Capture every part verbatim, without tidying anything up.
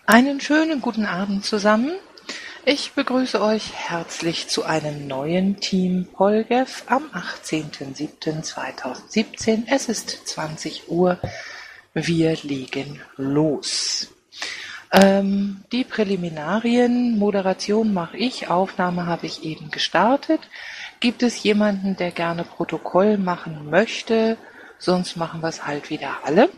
Einen schönen guten Abend zusammen. Ich begrüße euch herzlich zu einem neuen Team Polgef am achtzehnten siebten zweitausendsiebzehn. Es ist zwanzig Uhr. Wir legen los. Ähm, die Präliminarien, Moderation mache ich, Aufnahme habe ich eben gestartet. Gibt es jemanden, der gerne Protokoll machen möchte? Sonst machen wir es halt wieder alle.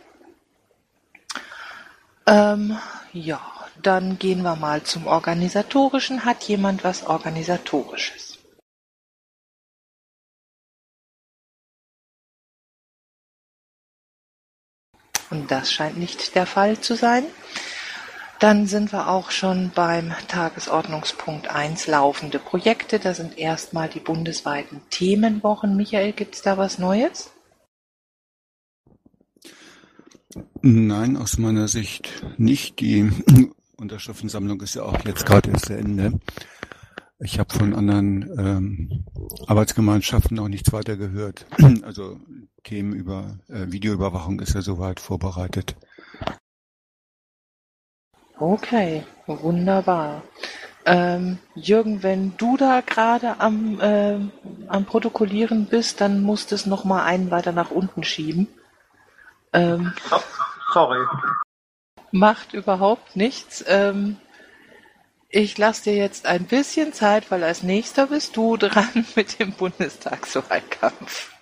Ähm, ja, dann gehen wir mal zum Organisatorischen. Hat jemand was Organisatorisches? Und das scheint nicht der Fall zu sein. Dann sind wir auch schon beim Tagesordnungspunkt eins laufende Projekte. Da sind erstmal die bundesweiten Themenwochen. Michael, gibt es da was Neues? Nein, aus meiner Sicht nicht. Die Unterschriftensammlung ist ja auch jetzt gerade erst zu Ende. Ich habe von anderen ähm, Arbeitsgemeinschaften noch nichts weiter gehört. Also Themen über äh, Videoüberwachung ist ja soweit vorbereitet. Okay, wunderbar. Ähm, Jürgen, wenn du da gerade am, äh, am Protokollieren bist, dann musst du es nochmal einen weiter nach unten schieben. Ähm, oh, sorry. Macht überhaupt nichts. Ähm, ich lasse dir jetzt ein bisschen Zeit, weil als nächster bist du dran mit dem Bundestagswahlkampf.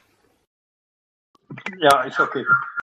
Ja, ist okay.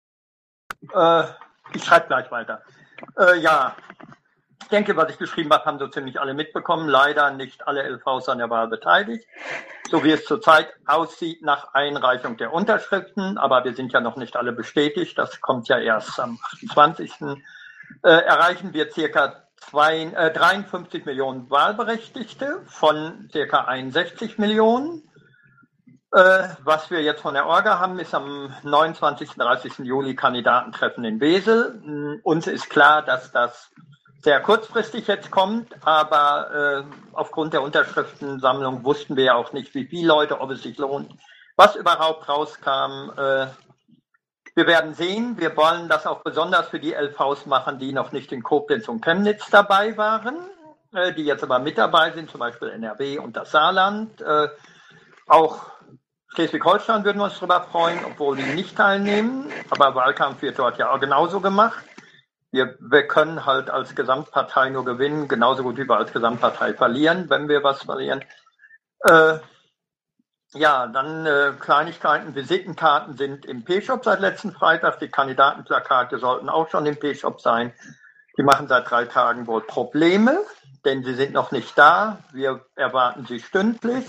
Äh, ich schreibe gleich weiter. Äh, ja, ich denke, was ich geschrieben habe, haben so ziemlich alle mitbekommen. Leider nicht alle L Vs an der Wahl beteiligt. So wie es zurzeit aussieht nach Einreichung der Unterschriften. Aber wir sind ja noch nicht alle bestätigt. Das kommt ja erst am achtundzwanzigsten Äh, erreichen wir circa zwei, äh, dreiundfünfzig Millionen Wahlberechtigte von circa einundsechzig Millionen. Äh, was wir jetzt von der Orga haben, ist am neunundzwanzigsten dreißigsten Juli Kandidatentreffen in Wesel. M- Uns ist klar, dass das sehr kurzfristig jetzt kommt, aber äh, aufgrund der Unterschriftensammlung wussten wir ja auch nicht, wie viele Leute, ob es sich lohnt, was überhaupt rauskam. Äh, wir werden sehen. Wir wollen das auch besonders für die L Vs machen, die noch nicht in Koblenz und Chemnitz dabei waren, äh, die jetzt aber mit dabei sind, zum Beispiel N R W und das Saarland. Äh, auch Schleswig-Holstein würden wir uns darüber freuen, obwohl die nicht teilnehmen. Aber Wahlkampf wird dort ja auch genauso gemacht. Wir, wir können halt als Gesamtpartei nur gewinnen, genauso gut wie wir als Gesamtpartei verlieren, wenn wir was verlieren. Äh, ja, dann äh, Kleinigkeiten. Visitenkarten sind im P-Shop seit letzten Freitag. Die Kandidatenplakate sollten auch schon im P-Shop sein. Die machen seit drei Tagen wohl Probleme, denn sie sind noch nicht da. Wir erwarten sie stündlich.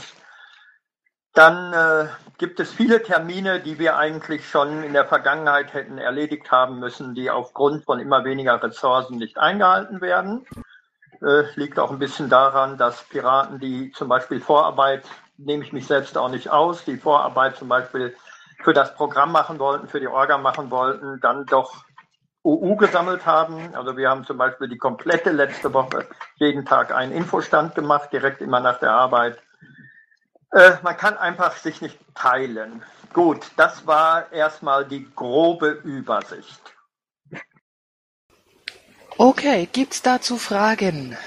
Dann äh, gibt es viele Termine, die wir eigentlich schon in der Vergangenheit hätten erledigt haben müssen, die aufgrund von immer weniger Ressourcen nicht eingehalten werden. Äh, liegt auch ein bisschen daran, dass Piraten, die zum Beispiel Vorarbeit, nehme ich mich selbst auch nicht aus, die Vorarbeit zum Beispiel für das Programm machen wollten, für die Orga machen wollten, dann doch U U gesammelt haben. Also wir haben zum Beispiel die komplette letzte Woche jeden Tag einen Infostand gemacht, direkt immer nach der Arbeit. Äh, man kann einfach sich nicht teilen. Gut, das war erstmal die grobe Übersicht. Okay, gibt's dazu Fragen?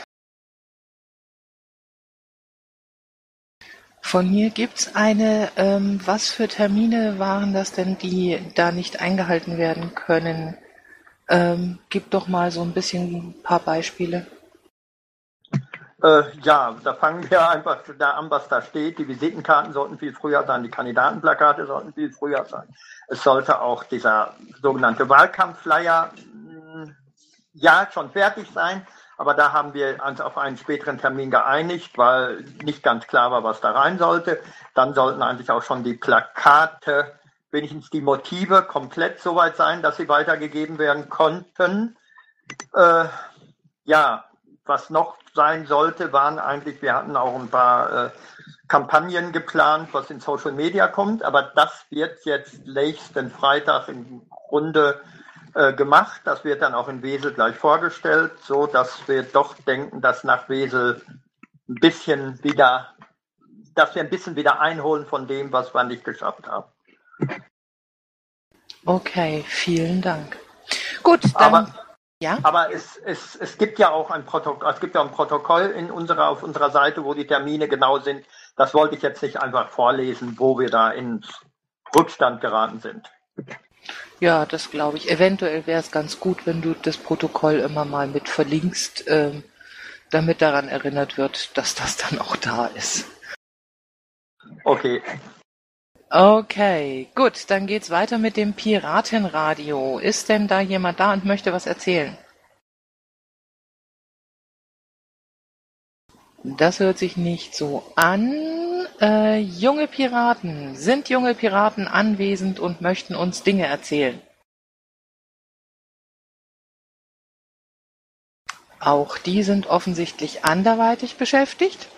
Von mir gibt's eine, ähm, was für Termine waren das denn, die da nicht eingehalten werden können? Ähm, gib doch mal so ein bisschen ein paar Beispiele. Äh, ja, da fangen wir einfach da an, was da steht. Die Visitenkarten sollten viel früher sein, die Kandidatenplakate sollten viel früher sein. Es sollte auch dieser sogenannte Wahlkampfflyer mh, ja schon fertig sein, aber da haben wir uns auf einen späteren Termin geeinigt, weil nicht ganz klar war, was da rein sollte. Dann sollten eigentlich auch schon die Plakate, wenigstens die Motive, komplett soweit sein, dass sie weitergegeben werden konnten. Äh, ja, was noch sein sollte, waren eigentlich, wir hatten auch ein paar äh, Kampagnen geplant, was in Social Media kommt, aber das wird jetzt nächsten Freitag im Grunde äh, gemacht. Das wird dann auch in Wesel gleich vorgestellt, so dass wir doch denken, dass nach Wesel ein bisschen wieder, dass wir ein bisschen wieder einholen von dem, was wir nicht geschafft haben. Okay, vielen Dank. Gut, dann Aber Ja? Aber es, es, es gibt ja auch ein Protokoll, es gibt ja ein Protokoll in unserer, auf unserer Seite, wo die Termine genau sind. Das wollte ich jetzt nicht einfach vorlesen, wo wir da in Rückstand geraten sind. Ja, das glaube ich. Eventuell wäre es ganz gut, wenn du das Protokoll immer mal mit verlinkst, ähm, damit daran erinnert wird, dass das dann auch da ist. Okay. Okay, gut, dann geht's weiter mit dem Piratenradio. Ist denn da jemand da und möchte was erzählen? Das hört sich nicht so an. Äh, junge Piraten. Sind junge Piraten anwesend und möchten uns Dinge erzählen? Auch die sind offensichtlich anderweitig beschäftigt.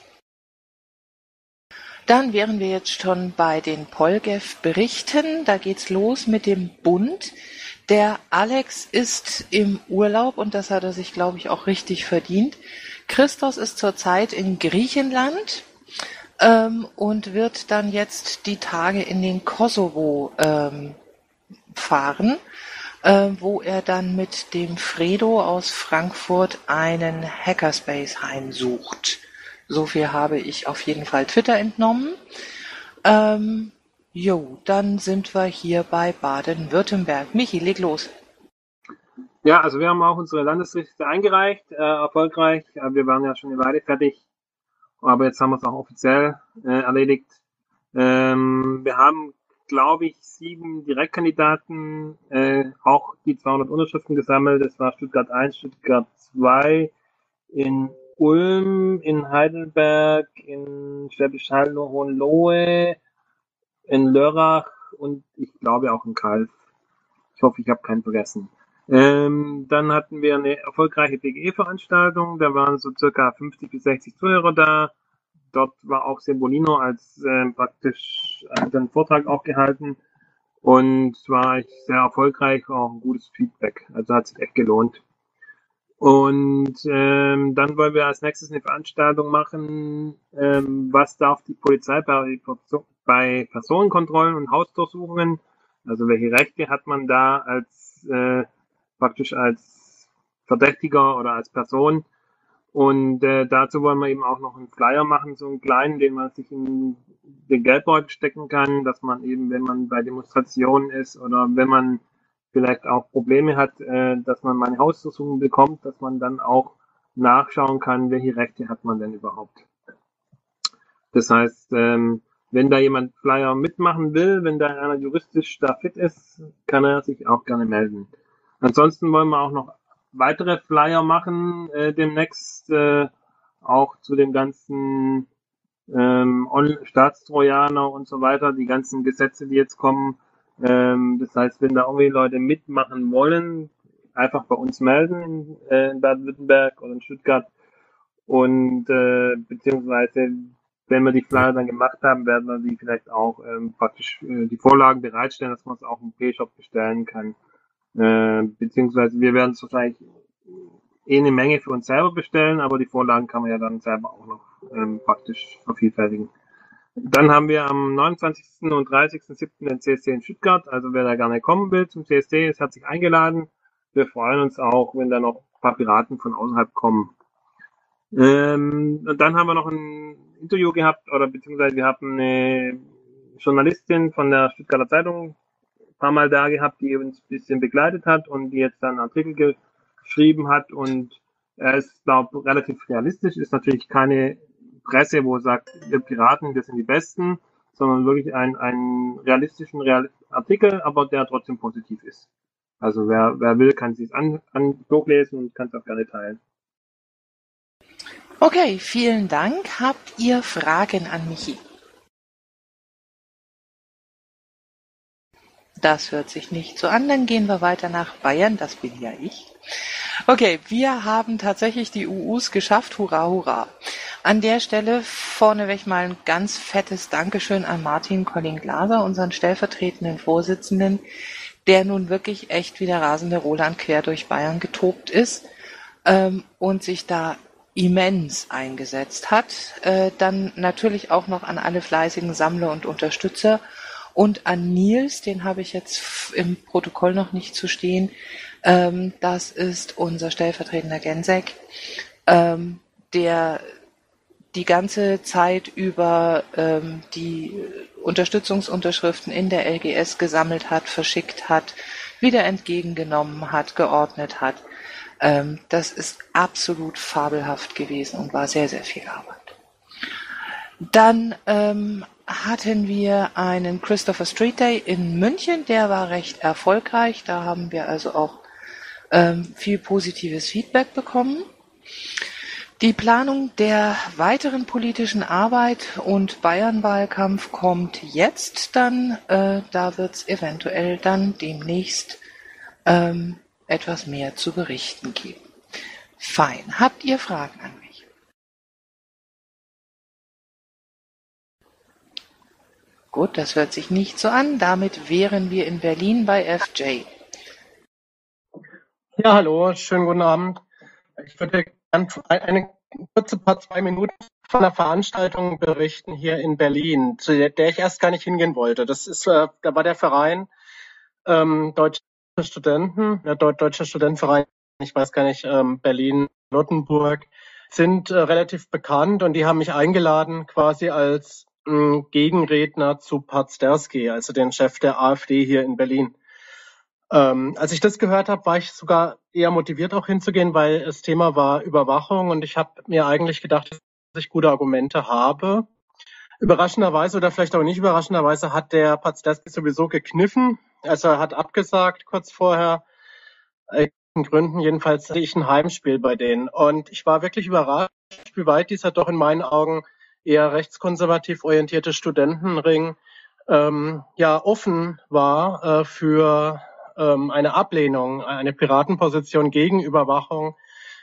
Dann wären wir jetzt schon bei den Polgef-Berichten. Da geht's los mit dem Bund. Der Alex ist im Urlaub und das hat er sich, glaube ich, auch richtig verdient. Christos ist zurzeit in Griechenland ähm, und wird dann jetzt die Tage in den Kosovo ähm, fahren, äh, wo er dann mit dem Fredo aus Frankfurt einen Hackerspace heimsucht. So viel habe ich auf jeden Fall Twitter entnommen. Ähm, jo, dann sind wir hier bei Baden-Württemberg. Michi, leg los. Ja, also wir haben auch unsere Landesliste eingereicht, äh, erfolgreich. Äh, wir waren ja schon eine Weile fertig, aber jetzt haben wir es auch offiziell äh, erledigt. Ähm, wir haben, glaube ich, sieben Direktkandidaten, äh, auch die zweihundert Unterschriften gesammelt. Das war Stuttgart eins, Stuttgart zwei, in Ulm, in Heidelberg, in Schwäbisch Hall, Hohenlohe, in Lörrach und ich glaube auch in Kalf. Ich hoffe, ich habe keinen vergessen. Ähm, dann hatten wir eine erfolgreiche B G E-Veranstaltung. Da waren so circa fünfzig bis sechzig Zuhörer da. Dort war auch Sembolino als äh, praktisch hat einen Vortrag auch gehalten und war ich sehr erfolgreich, auch ein gutes Feedback. Also hat sich echt gelohnt. Und ähm, dann wollen wir als nächstes eine Veranstaltung machen, ähm, was darf die Polizei bei, bei Personenkontrollen und Hausdurchsuchungen, also welche Rechte hat man da als äh, praktisch als Verdächtiger oder als Person. Und äh, dazu wollen wir eben auch noch einen Flyer machen, so einen kleinen, den man sich in den Geldbeutel stecken kann, dass man eben, wenn man bei Demonstrationen ist oder wenn man vielleicht auch Probleme hat, äh, dass man mal eine Hausdurchsuchung bekommt, dass man dann auch nachschauen kann, welche Rechte hat man denn überhaupt. Das heißt, ähm, wenn da jemand Flyer mitmachen will, wenn da einer juristisch da fit ist, kann er sich auch gerne melden. Ansonsten wollen wir auch noch weitere Flyer machen, äh, demnächst äh, auch zu dem ganzen ähm, Staatstrojaner und so weiter, die ganzen Gesetze, die jetzt kommen. Ähm, das heißt, wenn da irgendwie Leute mitmachen wollen, einfach bei uns melden äh, in Baden-Württemberg oder in Stuttgart und äh, beziehungsweise wenn wir die Flyer dann gemacht haben, werden wir die vielleicht auch ähm, praktisch äh, die Vorlagen bereitstellen, dass man es auch im P-Shop bestellen kann. Äh, beziehungsweise wir werden es wahrscheinlich eh eine Menge für uns selber bestellen, aber die Vorlagen kann man ja dann selber auch noch ähm, praktisch vervielfältigen. Dann haben wir am neunundzwanzigsten und dreißigsten siebten den C S D in Stuttgart, also wer da gerne kommen will zum C S D, ist herzlich eingeladen. Wir freuen uns auch, wenn da noch ein paar Piraten von außerhalb kommen. Ähm, und dann haben wir noch ein Interview gehabt, oder beziehungsweise wir haben eine Journalistin von der Stuttgarter Zeitung ein paar Mal da gehabt, die uns ein bisschen begleitet hat und die jetzt dann einen Artikel geschrieben hat und er ist, glaube ich, relativ realistisch, ist natürlich keine Presse, wo sagt, wir Piraten, wir sind die Besten, sondern wirklich ein, ein realistischen Real Artikel, aber der trotzdem positiv ist. Also wer, wer will, kann sich an, an durchlesen und kann es auch gerne teilen. Okay, vielen Dank. Habt ihr Fragen an Michi? Das hört sich nicht so an. Dann gehen wir weiter nach Bayern. Das bin ja ich. Okay, wir haben tatsächlich die U Us geschafft. Hurra, hurra. An der Stelle vorneweg mal ein ganz fettes Dankeschön an Martin Colling-Glaser, unseren stellvertretenden Vorsitzenden, der nun wirklich echt wie der rasende Roland quer durch Bayern getobt ist ähm, und sich da immens eingesetzt hat. Äh, dann natürlich auch noch an alle fleißigen Sammler und Unterstützer und an Nils, den habe ich jetzt im Protokoll noch nicht zu stehen, Ähm, das ist unser stellvertretender Gensek, ähm, der die ganze Zeit über ähm, die Unterstützungsunterschriften in der L G S gesammelt hat, verschickt hat, wieder entgegengenommen hat, geordnet hat. Ähm, das ist absolut fabelhaft gewesen und war sehr, sehr viel Arbeit. Dann ähm, hatten wir einen Christopher Street Day in München, der war recht erfolgreich. Da haben wir also auch ähm, viel positives Feedback bekommen. Die Planung der weiteren politischen Arbeit und Bayern-Wahlkampf kommt jetzt dann. Äh, da wird es eventuell dann demnächst ähm, etwas mehr zu berichten geben. Fein. Habt ihr Fragen an mich? Gut, das hört sich nicht so an. Damit wären wir in Berlin bei F J. Ja, hallo, schönen guten Abend. Ich würde gerne eine kurze paar zwei Minuten von einer Veranstaltung berichten hier in Berlin, zu der, der ich erst gar nicht hingehen wollte. Das ist, äh, da war der Verein ähm, Deutsche Studenten, der Deu Deutsche Studentenverein, ich weiß gar nicht, ähm, Berlin, Württemberg, sind äh, relativ bekannt und die haben mich eingeladen quasi als mh, Gegenredner zu Pazderski, also den Chef der AfD hier in Berlin. Ähm, als ich das gehört habe, war ich sogar eher motiviert auch hinzugehen, weil das Thema war Überwachung und ich habe mir eigentlich gedacht, dass ich gute Argumente habe. Überraschenderweise oder vielleicht auch nicht überraschenderweise hat der Pazderski sowieso gekniffen. Also er hat abgesagt kurz vorher. Aus Gründen jedenfalls hatte ich ein Heimspiel bei denen und ich war wirklich überrascht, wie weit dieser doch in meinen Augen eher rechtskonservativ orientierte Studentenring ähm, ja offen war äh, für eine Ablehnung, eine Piratenposition gegen Überwachung.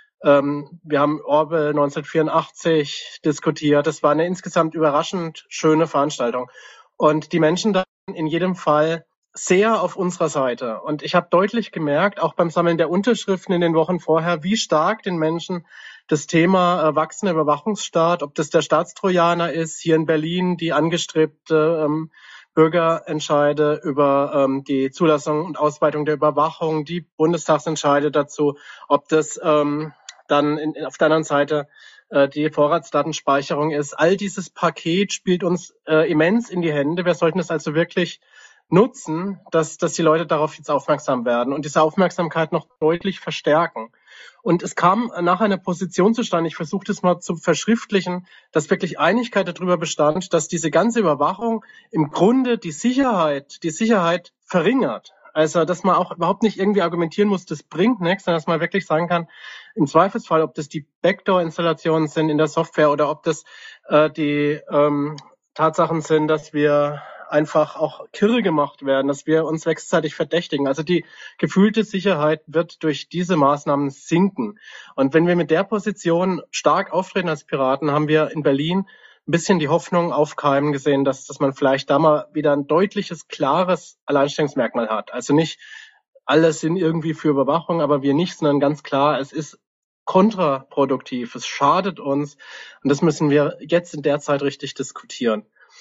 Ähm, wir haben Orwell neunzehnhundertvierundachtzig diskutiert. Das war eine insgesamt überraschend schöne Veranstaltung. Und die Menschen da in jedem Fall sehr auf unserer Seite. Und ich habe deutlich gemerkt, auch beim Sammeln der Unterschriften in den Wochen vorher, wie stark den Menschen das Thema äh, wachsender Überwachungsstaat, ob das der Staatstrojaner ist, hier in Berlin, die angestrebte ähm, Bürgerentscheide über ähm, die Zulassung und Ausweitung der Überwachung, die Bundestagsentscheide dazu, ob das ähm, dann in, auf der anderen Seite äh, die Vorratsdatenspeicherung ist. All dieses Paket spielt uns äh, immens in die Hände. Wir sollten es also wirklich nutzen, dass, dass die Leute darauf jetzt aufmerksam werden und diese Aufmerksamkeit noch deutlich verstärken. Und es kam nachher eine Position zustande, ich versuche das mal zu verschriftlichen, dass wirklich Einigkeit darüber bestand, dass diese ganze Überwachung im Grunde die Sicherheit, die Sicherheit verringert. Also, dass man auch überhaupt nicht irgendwie argumentieren muss, das bringt nichts, sondern dass man wirklich sagen kann, im Zweifelsfall, ob das die Backdoor-Installationen sind in der Software oder ob das äh, die ähm, Tatsachen sind, dass wir einfach auch kirre gemacht werden, dass wir uns wechselseitig verdächtigen. Also die gefühlte Sicherheit wird durch diese Maßnahmen sinken. Und wenn wir mit der Position stark auftreten als Piraten, haben wir in Berlin ein bisschen die Hoffnung aufkeimen gesehen, dass, dass man vielleicht da mal wieder ein deutliches, klares Alleinstellungsmerkmal hat. Also nicht alle sind irgendwie für Überwachung, aber wir nicht, sondern ganz klar, es ist kontraproduktiv, es schadet uns und das müssen wir jetzt in der Zeit richtig diskutieren.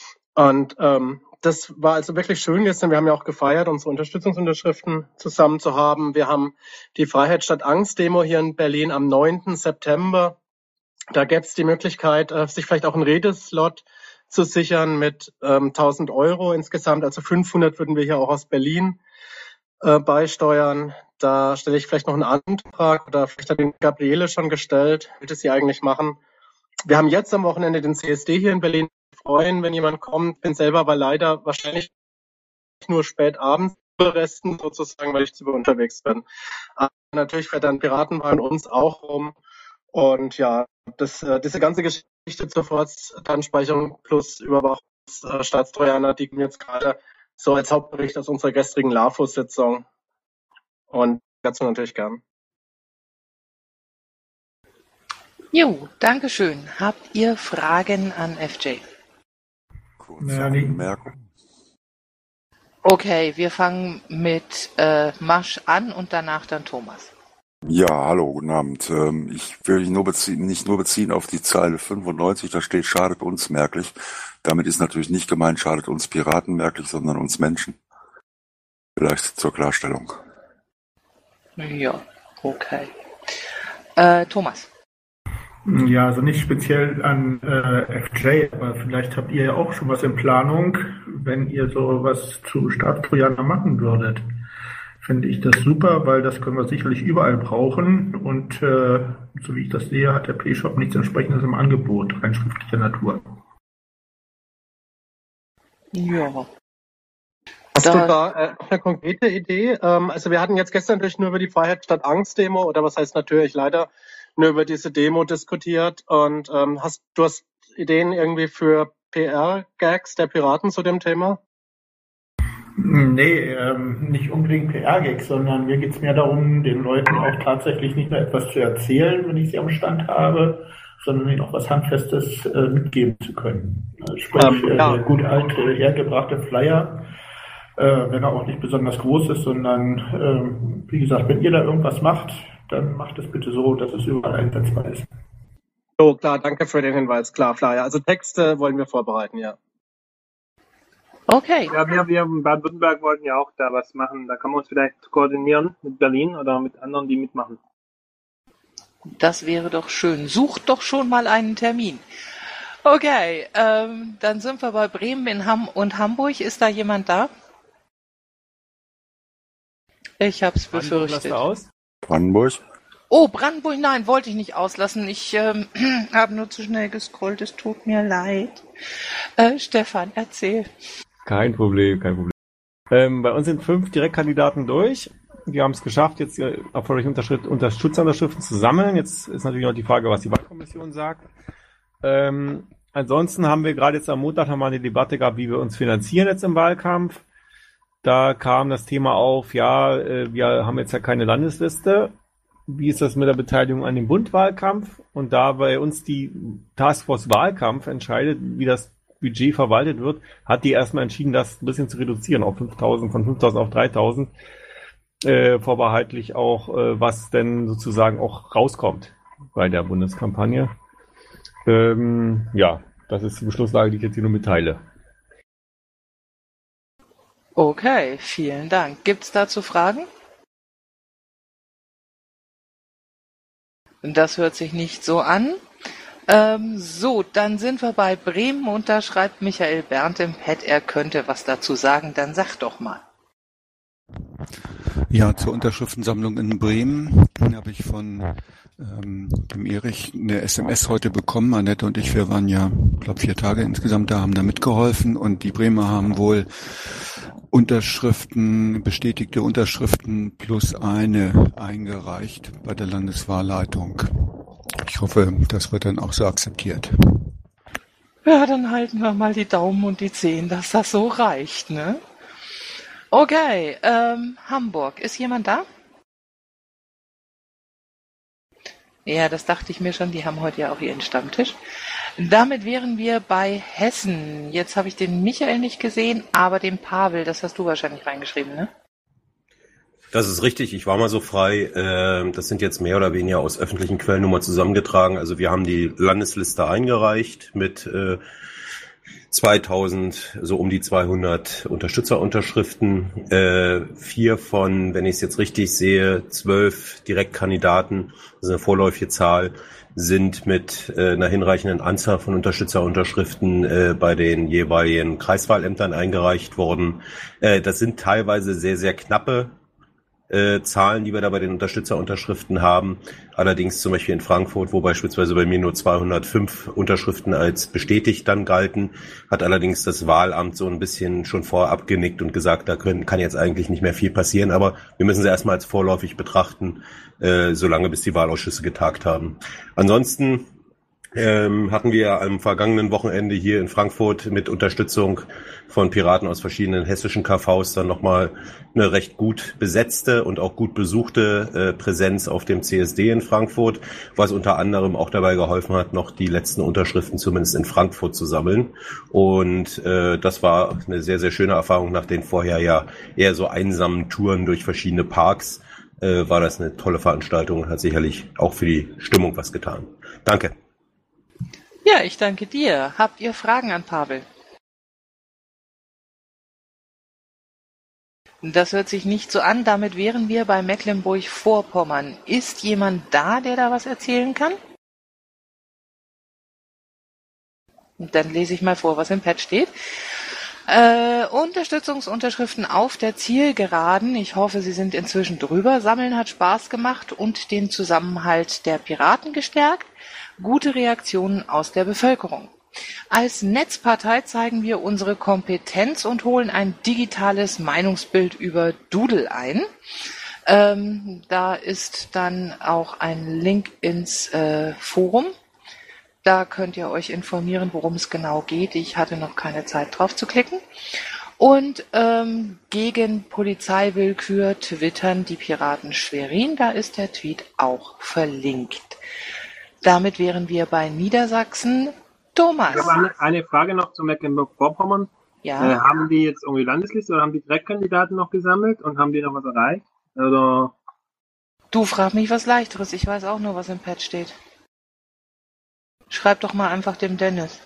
Und ähm, das war also wirklich schön gestern. Wir haben ja auch gefeiert, unsere Unterstützungsunterschriften zusammen zu haben. Wir haben die Freiheit statt Angst Demo hier in Berlin am neunten September. Da gäbe es die Möglichkeit, sich vielleicht auch einen Redeslot zu sichern mit ähm, tausend Euro insgesamt. Also fünfhundert würden wir hier auch aus Berlin äh, beisteuern. Da stelle ich vielleicht noch einen Antrag oder vielleicht hat den Gabriele schon gestellt. Wollte sie eigentlich machen. Wir haben jetzt am Wochenende den C S D hier in Berlin. Freuen, wenn jemand kommt. Bin selber aber leider wahrscheinlich nur spät abends resten sozusagen, weil ich zu unterwegs bin. Aber natürlich fährt dann Piratenwahl uns auch rum. Und ja, das, äh, diese ganze Geschichte zur Vorratsdatenspeicherung plus Überwachungsstaatstrojaner, die kommen jetzt gerade so als Hauptbericht aus unserer gestrigen LAFO-Sitzung. Und dazu natürlich gern. Jo, danke schön. Habt ihr Fragen an F J? Kurze Anmerkung. Okay, wir fangen mit äh, Masch an und danach dann Thomas. Ja, hallo, guten Abend. Ähm, ich will mich nur beziehen, nicht nur beziehen auf die Zeile fünfundneunzig, da steht, schadet uns merklich. Damit ist natürlich nicht gemeint, schadet uns Piraten merklich, sondern uns Menschen. Vielleicht zur Klarstellung. Ja, okay. Äh, Thomas. Ja, also nicht speziell an äh, F J, aber vielleicht habt ihr ja auch schon was in Planung, wenn ihr so was zu Staatstrojaner machen würdet. Finde ich das super, weil das können wir sicherlich überall brauchen und äh, so wie ich das sehe, hat der P-Shop nichts Entsprechendes im Angebot, rein schriftlicher Natur. Ja. Hast Da- du da äh, noch eine konkrete Idee? Ähm, also wir hatten jetzt gestern natürlich nur über die Freiheit statt Angst Demo oder was heißt natürlich leider nur über diese Demo diskutiert und ähm, hast du hast Ideen irgendwie für P R-Gags der Piraten zu dem Thema? Nee, ähm, nicht unbedingt P R-Gags, sondern mir geht's mehr darum, den Leuten auch tatsächlich nicht nur etwas zu erzählen, wenn ich sie am Stand habe, sondern ihnen auch was Handfestes äh, mitgeben zu können. Also sprich, Ähm, äh, ja. der gut alte, hergebrachte Flyer, äh, wenn er auch nicht besonders groß ist, sondern ähm, wie gesagt, wenn ihr da irgendwas macht, dann macht es bitte so, dass es überall einsetzbar ist. So, klar, danke für den Hinweis, klar, Flyer. Also Texte wollen wir vorbereiten, ja. Okay. Ja, wir, wir in Baden-Württemberg wollten ja auch da was machen. Da kann man uns vielleicht koordinieren mit Berlin oder mit anderen, die mitmachen. Das wäre doch schön. Sucht doch schon mal einen Termin. Okay, ähm, dann sind wir bei Bremen in Hamm und Hamburg. Ist da jemand da? Ich hab's Brandenburg, lass befürchtet. da aus. Brandenburg? Oh, Brandenburg, nein, wollte ich nicht auslassen. Ich ähm, habe nur zu schnell gescrollt. Es tut mir leid. Äh, Stefan, erzähl. Kein Problem, kein Problem. Ähm, bei uns sind fünf Direktkandidaten durch. Wir haben es geschafft, jetzt äh, erfolgreich Unterschrift, Unterstützerunterschriften zu sammeln. Jetzt ist natürlich noch die Frage, was die Wahlkommission sagt. Ähm, ansonsten haben wir gerade jetzt am Montag haben wir eine Debatte gehabt, wie wir uns finanzieren jetzt im Wahlkampf. Da kam das Thema auf, ja, äh, wir haben jetzt ja keine Landesliste. Wie ist das mit der Beteiligung an dem Bundwahlkampf? Und da bei uns die Taskforce Wahlkampf entscheidet, wie das Budget verwaltet wird, hat die erstmal entschieden, das ein bisschen zu reduzieren auf fünftausend, von fünftausend auf dreitausend, äh, vorbehaltlich auch, äh, was denn sozusagen auch rauskommt bei der Bundeskampagne. Ähm, ja, das ist die Beschlusslage, die ich jetzt hier nur mitteile. Okay, vielen Dank. Gibt's dazu Fragen? Das hört sich nicht so an. Ähm, so, dann sind wir bei Bremen und da schreibt Michael Berndt im Pad, er könnte was dazu sagen. Dann sag doch mal. Ja, zur Unterschriftensammlung in Bremen habe ich von ähm, dem Erich eine S M S heute bekommen. Annette und ich, wir waren ja, glaube vier Tage insgesamt da, haben da mitgeholfen und die Bremer haben wohl Unterschriften, bestätigte Unterschriften plus eine eingereicht bei der Landeswahlleitung. Ich hoffe, das wird dann auch so akzeptiert. Ja, dann halten wir mal die Daumen und die Zehen, dass das so reicht, ne? Okay, ähm, Hamburg. Ist jemand da? Ja, das dachte ich mir schon. Die haben heute ja auch ihren Stammtisch. Damit wären wir bei Hessen. Jetzt habe ich den Michael nicht gesehen, aber den Pavel, das hast du wahrscheinlich reingeschrieben, ne? Das ist richtig, ich war mal so frei. Das sind jetzt mehr oder weniger aus öffentlichen Quellen nur mal zusammengetragen. Also wir haben die Landesliste eingereicht mit zweitausend, so um die zweihundert Unterstützerunterschriften. Vier von, wenn ich es jetzt richtig sehe, zwölf Direktkandidaten, das ist eine vorläufige Zahl, sind mit einer hinreichenden Anzahl von Unterstützerunterschriften bei den jeweiligen Kreiswahlämtern eingereicht worden. Das sind teilweise sehr, sehr knappe Äh, Zahlen, die wir da bei den Unterstützerunterschriften haben. Allerdings zum Beispiel in Frankfurt, wo beispielsweise bei mir nur zweihundertfünf Unterschriften als bestätigt dann galten, hat allerdings das Wahlamt so ein bisschen schon vorab genickt und gesagt, da können, kann jetzt eigentlich nicht mehr viel passieren, aber wir müssen sie erstmal als vorläufig betrachten, äh, solange bis die Wahlausschüsse getagt haben. Ansonsten Ähm, hatten wir am vergangenen Wochenende hier in Frankfurt mit Unterstützung von Piraten aus verschiedenen hessischen K Vs dann nochmal eine recht gut besetzte und auch gut besuchte äh, Präsenz auf dem C S D in Frankfurt, was unter anderem auch dabei geholfen hat, noch die letzten Unterschriften zumindest in Frankfurt zu sammeln. Und äh, das war eine sehr, sehr schöne Erfahrung nach den vorher ja eher so einsamen Touren durch verschiedene Parks. Äh, war das eine tolle Veranstaltung und hat sicherlich auch für die Stimmung was getan. Danke. Ja, ich danke dir. Habt ihr Fragen an Pavel? Das hört sich nicht so an. Damit wären wir bei Mecklenburg-Vorpommern. Ist jemand da, der da was erzählen kann? Dann lese ich mal vor, was im Pad steht. Äh, Unterstützungsunterschriften auf der Zielgeraden. Ich hoffe, Sie sind inzwischen drüber. Sammeln hat Spaß gemacht und den Zusammenhalt der Piraten gestärkt. Gute Reaktionen aus der Bevölkerung. Als Netzpartei zeigen wir unsere Kompetenz und holen ein digitales Meinungsbild über Doodle ein. Ähm, da ist dann auch ein Link ins äh, Forum. Da könnt ihr euch informieren, worum es genau geht. Ich hatte noch keine Zeit drauf zu klicken. Und ähm, gegen Polizeiwillkür twittern die Piraten Schwerin. Da ist der Tweet auch verlinkt. Damit wären wir bei Niedersachsen. Thomas. Ich habe eine, eine Frage noch zu Mecklenburg-Vorpommern. Ja. Äh, haben die jetzt irgendwie Landesliste oder haben die Direktkandidaten noch gesammelt und haben die noch was erreicht? Oder? Du frag mich was Leichteres. Ich weiß auch nur, was im Pad steht. Schreib doch mal einfach dem Dennis.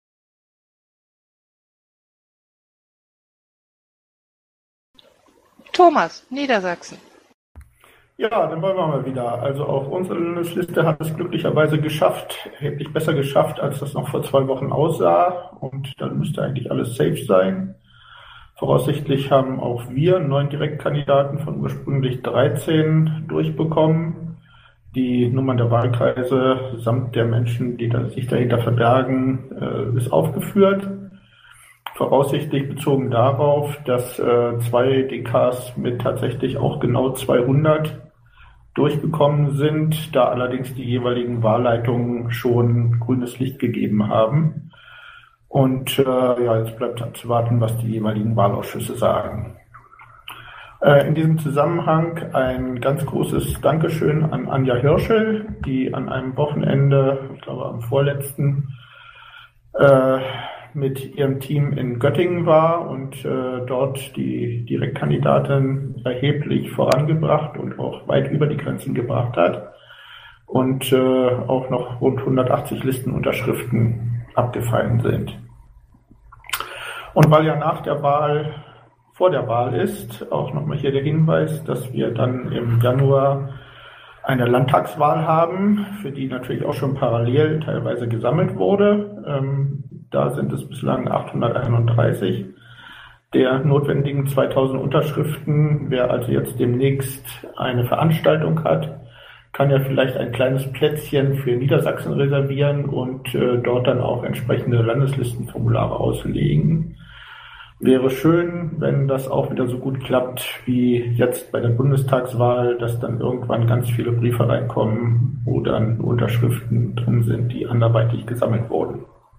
Thomas, Niedersachsen. Ja, dann wollen wir mal wieder. Also auch unsere Landesliste hat es glücklicherweise geschafft, erheblich besser geschafft, als das noch vor zwei Wochen aussah. Und dann müsste eigentlich alles safe sein. Voraussichtlich haben auch wir neun Direktkandidaten von ursprünglich dreizehn durchbekommen. Die Nummern der Wahlkreise samt der Menschen, die da, sich dahinter verbergen, äh, ist aufgeführt. Voraussichtlich bezogen darauf, dass äh, zwei D Ks mit tatsächlich auch genau zweihundert durchgekommen sind, da allerdings die jeweiligen Wahlleitungen schon grünes Licht gegeben haben. Und äh, ja, jetzt bleibt abzuwarten, was die jeweiligen Wahlausschüsse sagen. Äh, in diesem Zusammenhang ein ganz großes Dankeschön an Anja Hirschel, die an einem Wochenende, ich glaube am vorletzten, äh, mit ihrem Team in Göttingen war und äh, dort die Direktkandidatin erheblich vorangebracht und auch weit über die Grenzen gebracht hat und äh, auch noch rund hundertachtzig Listenunterschriften abgefallen sind. Und weil ja nach der Wahl vor der Wahl ist, auch nochmal hier der Hinweis, dass wir dann im Januar eine Landtagswahl haben, für die natürlich auch schon parallel teilweise gesammelt wurde. Ähm, da sind es bislang achthunderteinunddreißig der notwendigen zweitausend Unterschriften. Wer also jetzt demnächst eine Veranstaltung hat, kann ja vielleicht ein kleines Plätzchen für Niedersachsen reservieren und äh, dort dann auch entsprechende Landeslistenformulare auslegen. Wäre schön, wenn das auch wieder so gut klappt wie jetzt bei der Bundestagswahl, dass dann irgendwann ganz viele Briefe reinkommen, wo dann Unterschriften drin sind, die anderweitig gesammelt wurden.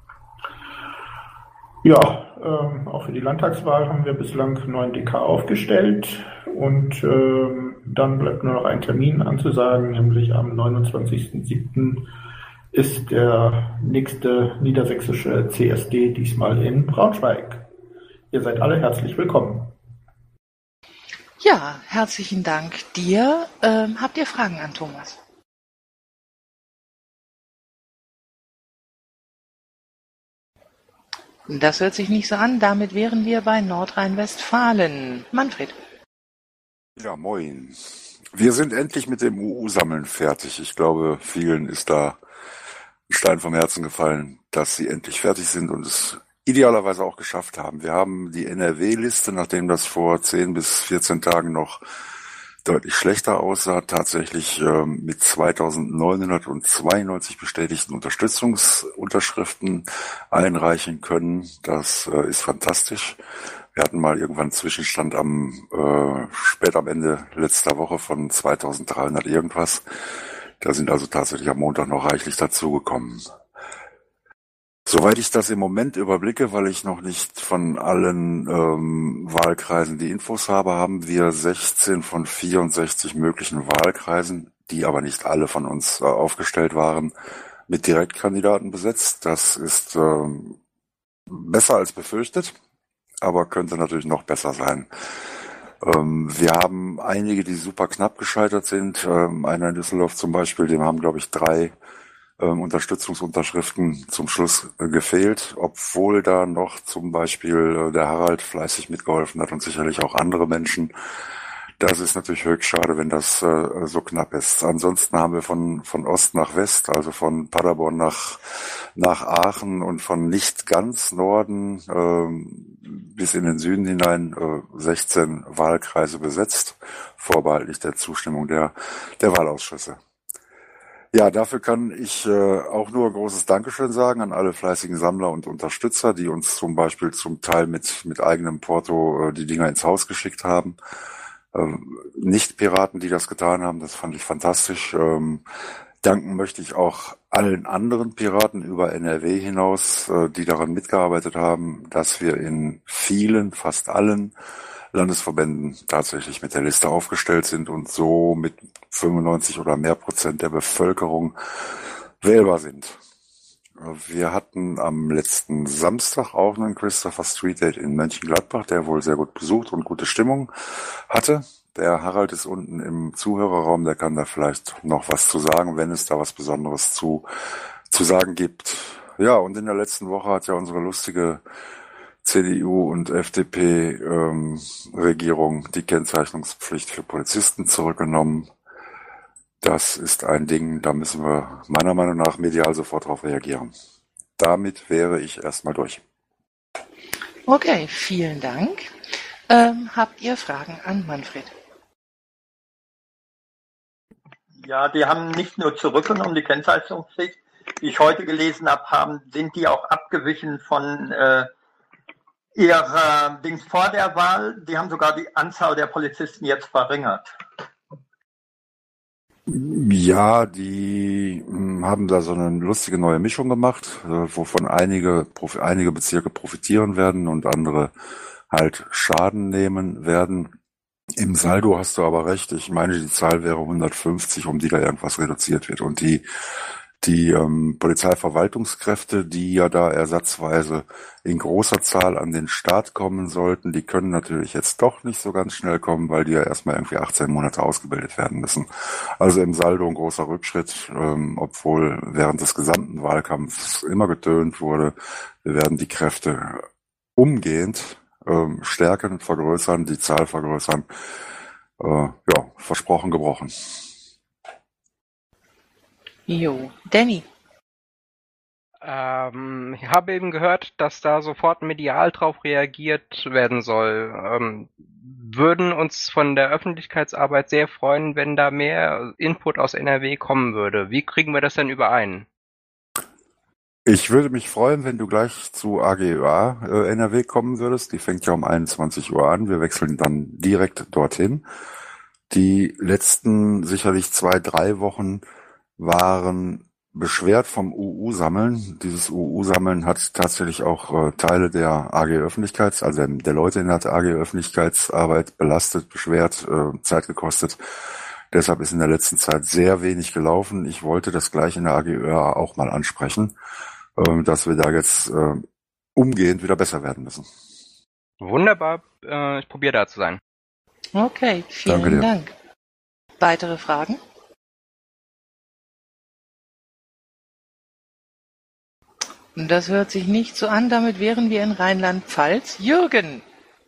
Ja, ähm, auch für die Landtagswahl haben wir bislang neun D K aufgestellt und ähm, dann bleibt nur noch ein Termin anzusagen, nämlich am neunundzwanzigsten siebten ist der nächste niedersächsische C S D, diesmal in Braunschweig. Ihr seid alle herzlich willkommen. Ja, herzlichen Dank dir. Ähm, habt ihr Fragen an Thomas? Das hört sich nicht so an. Damit wären wir bei Nordrhein-Westfalen. Manfred. Ja, moin. Wir sind endlich mit dem U U-Sammeln fertig. Ich glaube, vielen ist da ein Stein vom Herzen gefallen, dass sie endlich fertig sind und es idealerweise auch geschafft haben. Wir haben die N R W-Liste, nachdem das vor zehn bis vierzehn Tagen noch deutlich schlechter aussah, tatsächlich ähm, mit zweitausendneunhundertzweiundneunzig bestätigten Unterstützungsunterschriften einreichen können. Das äh, ist fantastisch. Wir hatten mal irgendwann einen Zwischenstand am äh, spät am Ende letzter Woche von zweitausenddreihundert irgendwas. Da sind also tatsächlich am Montag noch reichlich dazugekommen. Soweit ich das im Moment überblicke, weil ich noch nicht von allen ähm, Wahlkreisen die Infos habe, haben wir sechzehn von vierundsechzig möglichen Wahlkreisen, die aber nicht alle von uns äh, aufgestellt waren, mit Direktkandidaten besetzt. Das ist ähm, besser als befürchtet, aber könnte natürlich noch besser sein. Ähm, wir haben einige, die super knapp gescheitert sind. Ähm, einer in Düsseldorf zum Beispiel, dem haben, glaube ich, drei ähm, Unterstützungsunterschriften zum Schluss äh, gefehlt, obwohl da noch zum Beispiel äh, der Harald fleißig mitgeholfen hat und sicherlich auch andere Menschen. Das ist natürlich höchst schade, wenn das äh, so knapp ist. Ansonsten haben wir von von Ost nach West, also von Paderborn nach nach Aachen und von nicht ganz Norden äh, bis in den Süden hinein äh, sechzehn Wahlkreise besetzt, vorbehaltlich der Zustimmung der der Wahlausschüsse. Ja, dafür kann ich äh, auch nur großes Dankeschön sagen an alle fleißigen Sammler und Unterstützer, die uns zum Beispiel zum Teil mit mit eigenem Porto äh, die Dinger ins Haus geschickt haben. Ähm, Nicht-Piraten, die das getan haben, das fand ich fantastisch. Ähm, danken möchte ich auch allen anderen Piraten über N R W hinaus, äh, die daran mitgearbeitet haben, dass wir in vielen, fast allen Landesverbänden tatsächlich mit der Liste aufgestellt sind und so mit fünfundneunzig oder mehr Prozent der Bevölkerung wählbar sind. Wir hatten am letzten Samstag auch einen Christopher Street Date in Mönchengladbach, der wohl sehr gut besucht und gute Stimmung hatte. Der Harald ist unten im Zuhörerraum, der kann da vielleicht noch was zu sagen, wenn es da was Besonderes zu, zu sagen gibt. Ja, und in der letzten Woche hat ja unsere lustige C D U und F D P-Regierung ähm, die Kennzeichnungspflicht für Polizisten zurückgenommen. Das ist ein Ding, da müssen wir meiner Meinung nach medial sofort darauf reagieren. Damit wäre ich erstmal durch. Okay, vielen Dank. Ähm, habt ihr Fragen an Manfred? Ja, die haben nicht nur zurückgenommen, die Kennzeichnungspflicht. Wie ich heute gelesen habe, haben, sind die auch abgewichen von äh, ihrer Dings vor der Wahl. Die haben sogar die Anzahl der Polizisten jetzt verringert. Ja, die mh, haben da so eine lustige neue Mischung gemacht, äh, wovon einige, prof- einige Bezirke profitieren werden und andere halt Schaden nehmen werden. Im Saldo hast du aber recht. Ich meine, die Zahl wäre hundertfünfzig, um die da irgendwas reduziert wird. Und die die ähm, Polizeiverwaltungskräfte, die ja da ersatzweise in großer Zahl an den Start kommen sollten, die können natürlich jetzt doch nicht so ganz schnell kommen, weil die ja erstmal irgendwie achtzehn Monate ausgebildet werden müssen. Also im Saldo ein großer Rückschritt, ähm, obwohl während des gesamten Wahlkampfs immer getönt wurde, wir werden die Kräfte umgehend ähm, stärken, vergrößern, die Zahl vergrößern. Äh, ja, versprochen, gebrochen. Jo, Danny. Ähm, ich habe eben gehört, dass da sofort medial drauf reagiert werden soll. Ähm, würden uns von der Öffentlichkeitsarbeit sehr freuen, wenn da mehr Input aus N R W kommen würde. Wie kriegen wir das denn überein? Ich würde mich freuen, wenn du gleich zu A G Ö A äh, N R W kommen würdest. Die fängt ja um einundzwanzig Uhr an. Wir wechseln dann direkt dorthin. Die letzten sicherlich zwei, drei Wochen waren beschwert vom U U-Sammeln. Dieses U U-Sammeln hat tatsächlich auch äh, Teile der A G Öffentlichkeits, also der Leute in der A G Öffentlichkeitsarbeit belastet, beschwert, äh, Zeit gekostet. Deshalb ist in der letzten Zeit sehr wenig gelaufen. Ich wollte das gleich in der A G Ö A auch mal ansprechen, äh, dass wir da jetzt äh, umgehend wieder besser werden müssen. Wunderbar, äh, ich probiere da zu sein. Okay, vielen Danke dir. Dank. Weitere Fragen? Das hört sich nicht so an, damit wären wir in Rheinland-Pfalz. Jürgen!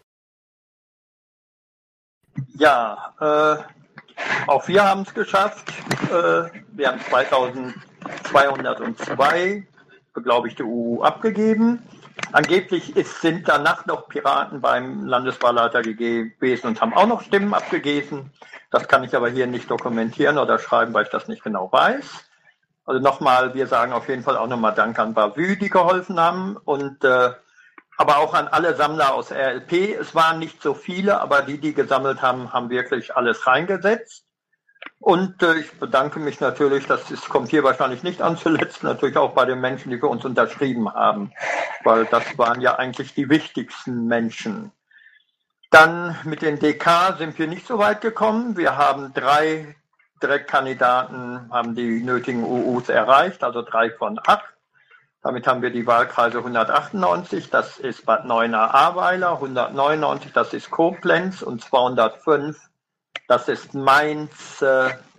Ja, äh, auch wir haben es geschafft. Äh, wir haben zweitausendzweihundertzwei beglaubigte U U abgegeben. Angeblich ist, sind danach noch Piraten beim Landeswahlleiter gewesen und haben auch noch Stimmen abgegeben. Das kann ich aber hier nicht dokumentieren oder schreiben, weil ich das nicht genau weiß. Also nochmal, wir sagen auf jeden Fall auch nochmal Dank an Bavü, die geholfen haben, und äh, aber auch an alle Sammler aus R L P. Es waren nicht so viele, aber die, die gesammelt haben, haben wirklich alles reingesetzt. Und äh, ich bedanke mich natürlich, das ist, kommt hier wahrscheinlich nicht an zuletzt, natürlich auch bei den Menschen, die für uns unterschrieben haben, weil das waren ja eigentlich die wichtigsten Menschen. Dann mit den D K sind wir nicht so weit gekommen. Wir haben drei Direktkandidaten, haben die nötigen U Us erreicht, also drei von acht. Damit haben wir die Wahlkreise hundertachtundneunzig, das ist Bad Neuenahr-Ahrweiler, hundertneunundneunzig, das ist Koblenz, und zweihundertfünf, das ist Mainz, äh,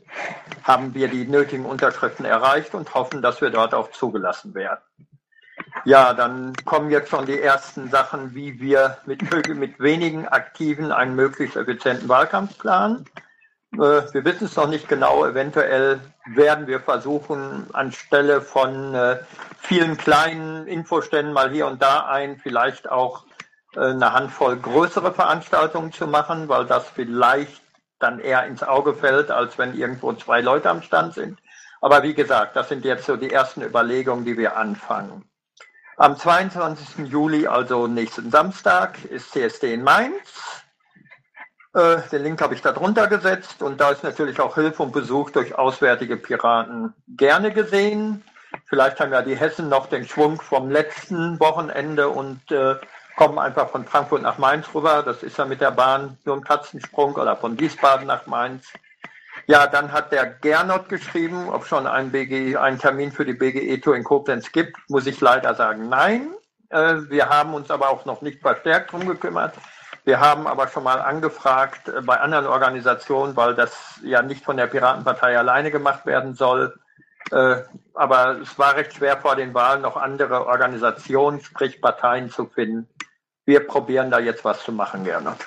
haben wir die nötigen Unterschriften erreicht und hoffen, dass wir dort auch zugelassen werden. Ja, dann kommen jetzt schon die ersten Sachen, wie wir mit, mit wenigen Aktiven einen möglichst effizienten Wahlkampf planen. Wir wissen es noch nicht genau, eventuell werden wir versuchen, anstelle von äh, vielen kleinen Infoständen mal hier und da ein, vielleicht auch äh, eine Handvoll größere Veranstaltungen zu machen, weil das vielleicht dann eher ins Auge fällt, als wenn irgendwo zwei Leute am Stand sind. Aber wie gesagt, das sind jetzt so die ersten Überlegungen, die wir anfangen. Am zweiundzwanzigsten Juli, also nächsten Samstag, ist C S D in Mainz. Den Link habe ich da drunter gesetzt und da ist natürlich auch Hilfe und Besuch durch auswärtige Piraten gerne gesehen. Vielleicht haben ja die Hessen noch den Schwung vom letzten Wochenende und äh, kommen einfach von Frankfurt nach Mainz rüber. Das ist ja mit der Bahn nur ein Katzensprung oder von Wiesbaden nach Mainz. Ja, dann hat der Gernot geschrieben, ob schon ein B G E, einen Termin für die B G E-Tour in Koblenz gibt. Muss ich leider sagen, nein. Äh, wir haben uns aber auch noch nicht verstärkt drum gekümmert. Wir haben aber schon mal angefragt bei anderen Organisationen, weil das ja nicht von der Piratenpartei alleine gemacht werden soll. Aber es war recht schwer vor den Wahlen noch andere Organisationen, sprich Parteien zu finden. Wir probieren da jetzt was zu machen, Gernot.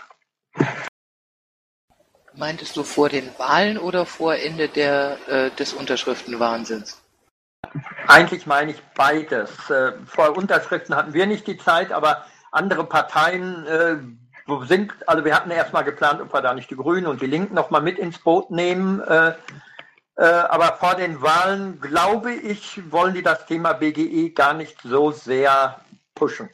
Meintest du vor den Wahlen oder vor Ende der, äh, des Unterschriftenwahnsinns? Eigentlich meine ich beides. Vor Unterschriften hatten wir nicht die Zeit, aber andere Parteien äh, sind, also wir hatten erstmal geplant, ob wir da nicht die Grünen und die Linken noch mal mit ins Boot nehmen. Äh, äh, aber vor den Wahlen, glaube ich, wollen die das Thema B G E gar nicht so sehr pushen.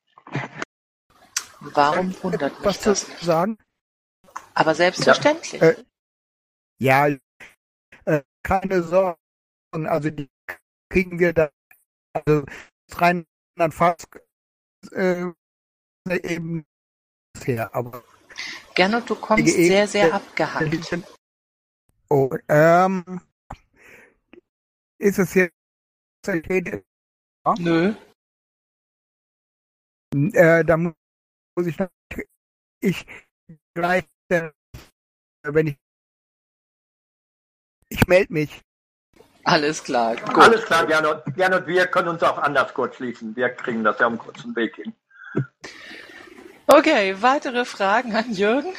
Warum wundert mich was das zu nicht? sagen? Aber selbstverständlich. Äh, ja, äh, keine Sorgen. Also die kriegen wir da also rein dann fast äh, eben her, aber Gernot, du kommst B G E, sehr, sehr äh, abgehackt. Oh, ähm, ist es jetzt okay? Ja? Nö. Äh, da muss ich noch, ich gleich, äh, wenn ich ich melde mich. Alles klar. Gut. Alles klar, Gernot. Gernot, wir können uns auch anders kurz schließen. Wir kriegen das ja am kurzen Weg hin. Okay, weitere Fragen an Jürgen?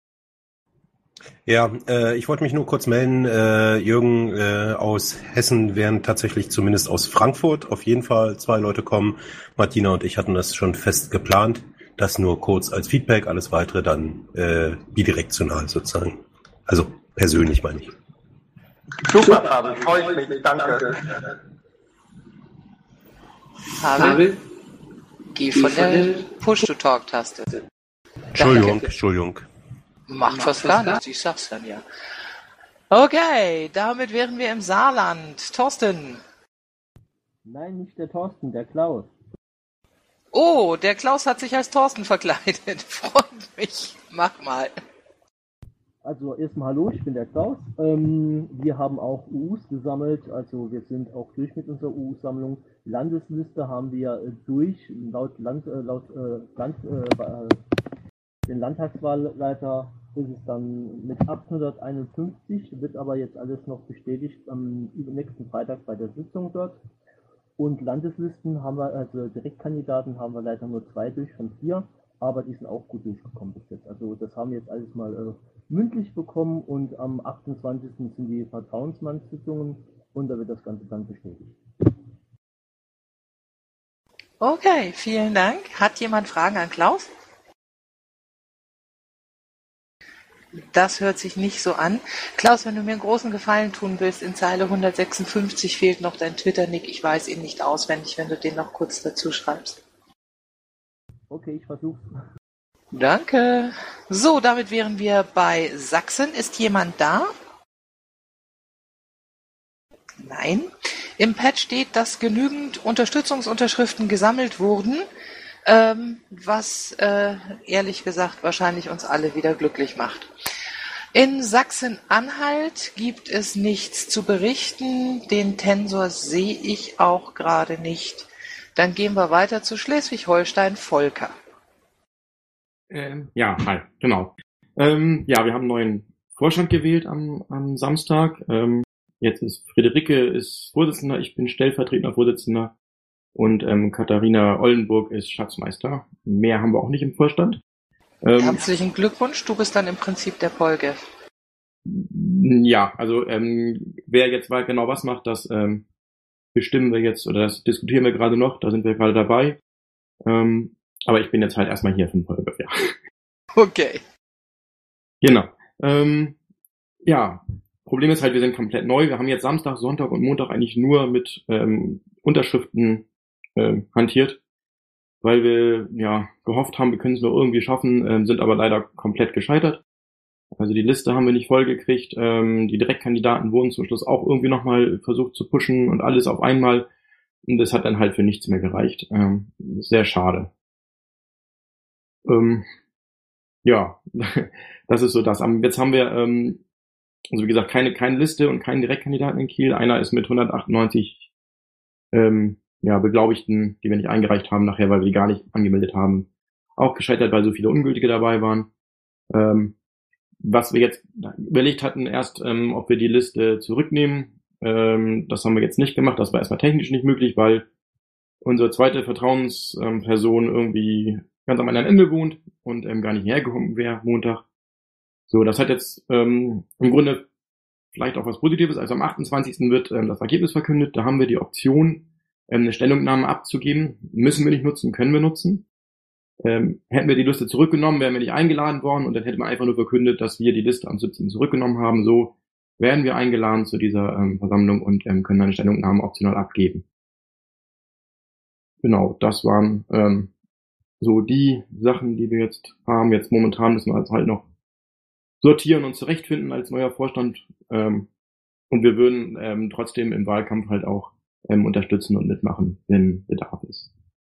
Ja, äh, ich wollte mich nur kurz melden. Äh, Jürgen äh, aus Hessen werden tatsächlich zumindest aus Frankfurt auf jeden Fall zwei Leute kommen. Martina und ich hatten das schon fest geplant. Das nur kurz als Feedback, alles weitere dann äh, bidirektional sozusagen. Also persönlich meine ich. Super, Pavel, freue mich, danke. Pavel, geh von der Push-to-Talk-Taste. Entschuldigung, Danke. Entschuldigung. Macht fast gar nichts, ich sag's dann ja. Okay, damit wären wir im Saarland. Thorsten. Nein, nicht der Thorsten, der Klaus. Oh, der Klaus hat sich als Thorsten verkleidet. Freut mich. Mach mal. Also erstmal hallo, ich bin der Klaus. Ähm, wir haben auch U Us gesammelt, also wir sind auch durch mit unserer U U-Sammlung. Landesliste haben wir äh, durch, laut, Land, äh, laut äh, Land, äh, den Landtagswahlleiter ist es dann mit achthunderteinundfünfzig, wird aber jetzt alles noch bestätigt am nächsten Freitag bei der Sitzung dort. Und Landeslisten haben wir, also Direktkandidaten haben wir leider nur zwei durch von vier, aber die sind auch gut durchgekommen bis jetzt. Also das haben wir jetzt alles mal äh, mündlich bekommen und am achtundzwanzigsten sind die Vertrauensmannssitzungen und da wird das Ganze dann bestätigt. Okay, vielen Dank. Hat jemand Fragen an Klaus? Das hört sich nicht so an. Klaus, wenn du mir einen großen Gefallen tun willst, in Zeile hundertsechsundfünfzig fehlt noch dein Twitter-Nick. Ich weiß ihn nicht auswendig, wenn du den noch kurz dazu schreibst. Okay, ich versuch's. Danke. So, damit wären wir bei Sachsen. Ist jemand da? Nein. Im Pad steht, dass genügend Unterstützungsunterschriften gesammelt wurden, ähm, was äh, ehrlich gesagt wahrscheinlich uns alle wieder glücklich macht. In Sachsen-Anhalt gibt es nichts zu berichten. Den Tensor sehe ich auch gerade nicht. Dann gehen wir weiter zu Schleswig-Holstein. Volker. Ähm, ja, hi, genau. Ähm, ja, wir haben einen neuen Vorstand gewählt am, am Samstag. Ähm, jetzt ist Friederike ist Vorsitzender, ich bin stellvertretender Vorsitzender und ähm, Katharina Oldenburg ist Schatzmeister. Mehr haben wir auch nicht im Vorstand. Ähm, Herzlichen Glückwunsch, du bist dann im Prinzip der Polgef. Ja, also ähm, wer jetzt mal genau was macht, das ähm, bestimmen wir jetzt oder das diskutieren wir gerade noch, da sind wir gerade dabei. Ähm, aber ich bin jetzt halt erstmal hier für den Polgef, ja. Okay. Genau. Ähm, ja, Problem ist halt, wir sind komplett neu. Wir haben jetzt Samstag, Sonntag und Montag eigentlich nur mit ähm, Unterschriften ähm, hantiert, weil wir ja gehofft haben, wir können es nur irgendwie schaffen, ähm, sind aber leider komplett gescheitert. Also die Liste haben wir nicht voll gekriegt. Ähm, die Direktkandidaten wurden zum Schluss auch irgendwie nochmal versucht zu pushen und alles auf einmal. Und das hat dann halt für nichts mehr gereicht. Ähm, sehr schade. Ähm, ja, das ist so das. Jetzt haben wir, ähm, also wie gesagt, keine keine Liste und keinen Direktkandidaten in Kiel. Einer ist mit hundertachtundneunzig ähm, ja, Beglaubigten, die wir nicht eingereicht haben nachher, weil wir die gar nicht angemeldet haben, auch gescheitert, weil so viele Ungültige dabei waren. Ähm, was wir jetzt überlegt hatten erst, ähm, ob wir die Liste zurücknehmen. Ähm, das haben wir jetzt nicht gemacht. Das war erstmal technisch nicht möglich, weil unsere zweite Vertrauensperson ähm, irgendwie ganz am anderen Ende wohnt und ähm, gar nicht hergekommen wäre Montag. So, das hat jetzt ähm, im Grunde vielleicht auch was Positives. Also am achtundzwanzigsten wird ähm, das Ergebnis verkündet. Da haben wir die Option, ähm, eine Stellungnahme abzugeben. Müssen wir nicht nutzen, können wir nutzen. Ähm, hätten wir die Liste zurückgenommen, wären wir nicht eingeladen worden und dann hätte man einfach nur verkündet, dass wir die Liste am siebzehnten zurückgenommen haben. So werden wir eingeladen zu dieser ähm, Versammlung und ähm, können eine Stellungnahme optional abgeben. Genau, das waren ähm, so die Sachen, die wir jetzt haben. Jetzt momentan müssen wir jetzt halt noch sortieren und zurechtfinden als neuer Vorstand. Ähm, und wir würden ähm, trotzdem im Wahlkampf halt auch ähm, unterstützen und mitmachen, wenn Bedarf ist.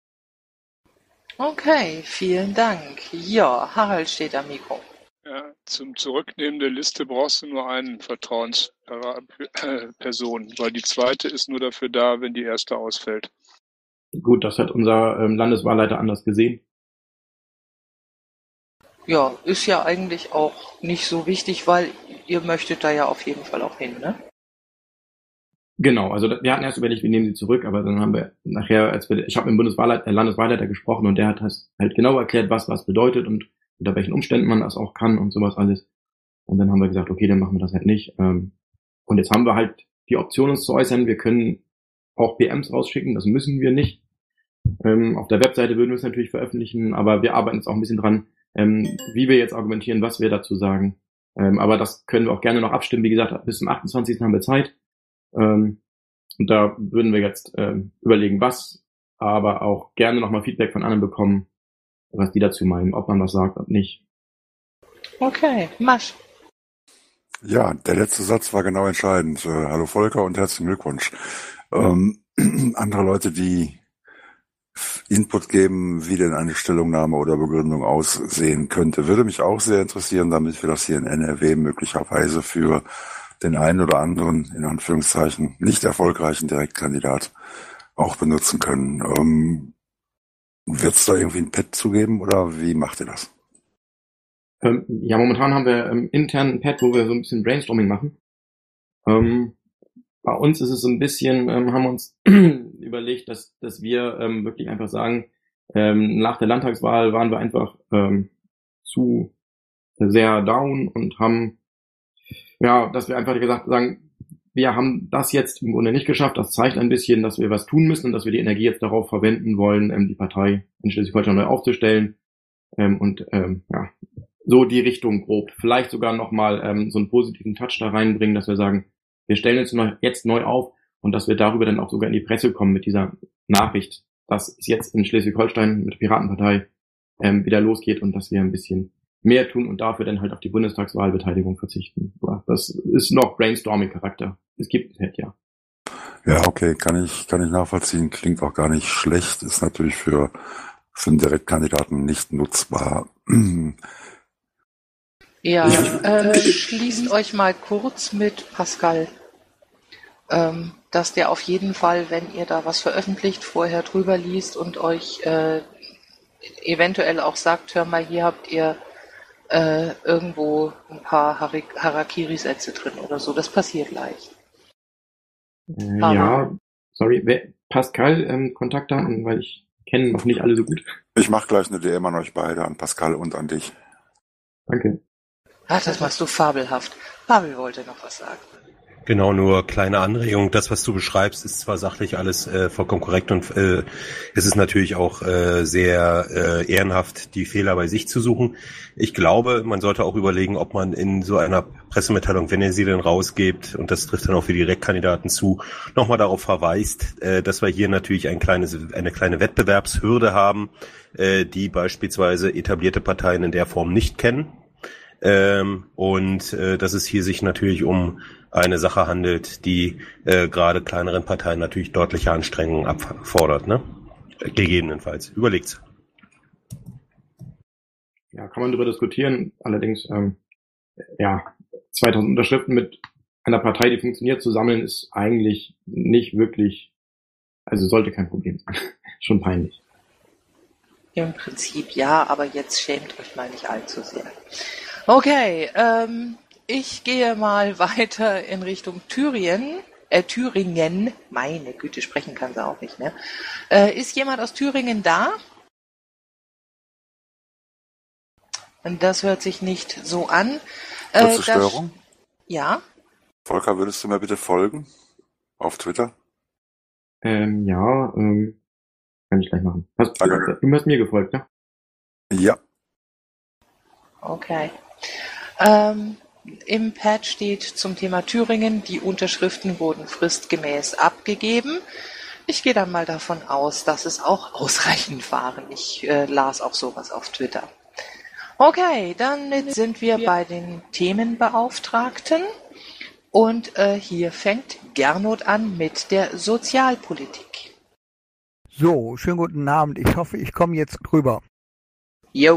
Okay, vielen Dank. Ja, Harald steht am Mikro. Ja, zum Zurücknehmen der Liste brauchst du nur eine Vertrauensperson, weil die zweite ist nur dafür da, wenn die erste ausfällt. Gut, das hat unser ähm, Landeswahlleiter anders gesehen. Ja, ist ja eigentlich auch nicht so wichtig, weil ihr möchtet da ja auf jeden Fall auch hin, ne? Genau, also wir hatten erst überlegt, wir nehmen sie zurück, aber dann haben wir nachher, als wir, ich habe mit dem Bundeswahlleiter, äh, Landeswahlleiter gesprochen und der hat halt genau erklärt, was was bedeutet und unter welchen Umständen man das auch kann und sowas alles. Und dann haben wir gesagt, okay, dann machen wir das halt nicht. Und jetzt haben wir halt die Option, uns zu äußern. Wir können auch P Ms rausschicken, das müssen wir nicht. Auf der Webseite würden wir es natürlich veröffentlichen, aber wir arbeiten jetzt auch ein bisschen dran, wie wir jetzt argumentieren, was wir dazu sagen. Aber das können wir auch gerne noch abstimmen. Wie gesagt, bis zum achtundzwanzigsten haben wir Zeit. Und da würden wir jetzt überlegen, was, aber auch gerne nochmal Feedback von anderen bekommen, was die dazu meinen, ob man was sagt, ob nicht. Okay, Masch. Ja, der letzte Satz war genau entscheidend. Äh, hallo Volker und herzlichen Glückwunsch. Ähm, andere Leute, die Input geben, wie denn eine Stellungnahme oder Begründung aussehen könnte, würde mich auch sehr interessieren, damit wir das hier in N R W möglicherweise für den einen oder anderen, in Anführungszeichen, nicht erfolgreichen Direktkandidat auch benutzen können. Ähm, Wird es da irgendwie ein Pad zugeben oder wie macht ihr das? Ähm, ja, momentan haben wir ähm, intern ein Pad, wo wir so ein bisschen Brainstorming machen. Ähm, bei uns ist es so ein bisschen, ähm, haben wir uns überlegt, dass dass wir ähm, wirklich einfach sagen, ähm, nach der Landtagswahl waren wir einfach ähm, zu sehr down und haben, ja, dass wir einfach gesagt sagen, wir haben das jetzt im Grunde nicht geschafft. Das zeigt ein bisschen, dass wir was tun müssen und dass wir die Energie jetzt darauf verwenden wollen, ähm, die Partei in Schleswig-Holstein neu aufzustellen. Ähm, und ähm, ja, so die Richtung grob. Vielleicht sogar nochmal ähm, so einen positiven Touch da reinbringen, dass wir sagen, wir stellen jetzt neu, jetzt neu auf und dass wir darüber dann auch sogar in die Presse kommen mit dieser Nachricht, dass es jetzt in Schleswig-Holstein mit der Piratenpartei ähm, wieder losgeht und dass wir ein bisschen mehr tun und dafür dann halt auf die Bundestagswahlbeteiligung verzichten. Das ist noch Brainstorming-Charakter. Es gibt es halt, ja. Ja, okay, kann ich, kann ich nachvollziehen. Klingt auch gar nicht schlecht. Ist natürlich für, für einen Direktkandidaten nicht nutzbar. Ja, äh, schließt euch mal kurz mit Pascal, ähm, dass der auf jeden Fall, wenn ihr da was veröffentlicht, vorher drüber liest und euch äh, eventuell auch sagt, hör mal, hier habt ihr äh, irgendwo ein paar Harik- Harakiri-Sätze drin oder so. Das passiert leicht. Äh, Aber- ja, sorry, wer, Pascal, ähm, Kontaktdaten, weil ich kenne noch nicht alle so gut. Ich mache gleich eine D M an euch beide, an Pascal und an dich. Danke. Ach, das machst du fabelhaft. Pavel wollte noch was sagen. Genau, nur kleine Anregung. Das, was du beschreibst, ist zwar sachlich alles äh, vollkommen korrekt und äh, es ist natürlich auch äh, sehr äh, ehrenhaft, die Fehler bei sich zu suchen. Ich glaube, man sollte auch überlegen, ob man in so einer Pressemitteilung, wenn ihr sie denn rausgebt, und das trifft dann auch für die Direktkandidaten zu, nochmal darauf verweist, äh, dass wir hier natürlich ein kleines, eine kleine Wettbewerbshürde haben, äh, die beispielsweise etablierte Parteien in der Form nicht kennen. Ähm, und äh, dass es hier sich natürlich um eine Sache handelt, die äh, gerade kleineren Parteien natürlich deutliche Anstrengungen abfordert, ne? Gegebenenfalls. Überlegt's. Ja, kann man darüber diskutieren. Allerdings, ähm, ja, zweitausend Unterschriften mit einer Partei, die funktioniert, zu sammeln, ist eigentlich nicht wirklich, also sollte kein Problem sein. Schon peinlich. Im Prinzip ja, aber jetzt schämt euch mal nicht allzu sehr. Okay, ähm, ich gehe mal weiter in Richtung Thüringen. Äh, Thüringen, meine Güte, sprechen kann sie auch nicht, ne? Äh, ist jemand aus Thüringen da? Und das hört sich nicht so an. Äh, Kurze das- Störung. Ja? Volker, würdest du mir bitte folgen? Auf Twitter? Ähm, ja, ähm, kann ich gleich machen. Hast, Danke. du hast mir gefolgt, ne? Ja. Okay. Ähm, im Pad steht zum Thema Thüringen, die Unterschriften wurden fristgemäß abgegeben. Ich gehe dann mal davon aus, dass es auch ausreichend waren. Ich äh, las auch sowas auf Twitter. Okay, dann sind wir bei den Themenbeauftragten. Und äh, hier fängt Gernot an mit der Sozialpolitik. So, schönen guten Abend. Ich hoffe, ich komme jetzt rüber. Jo.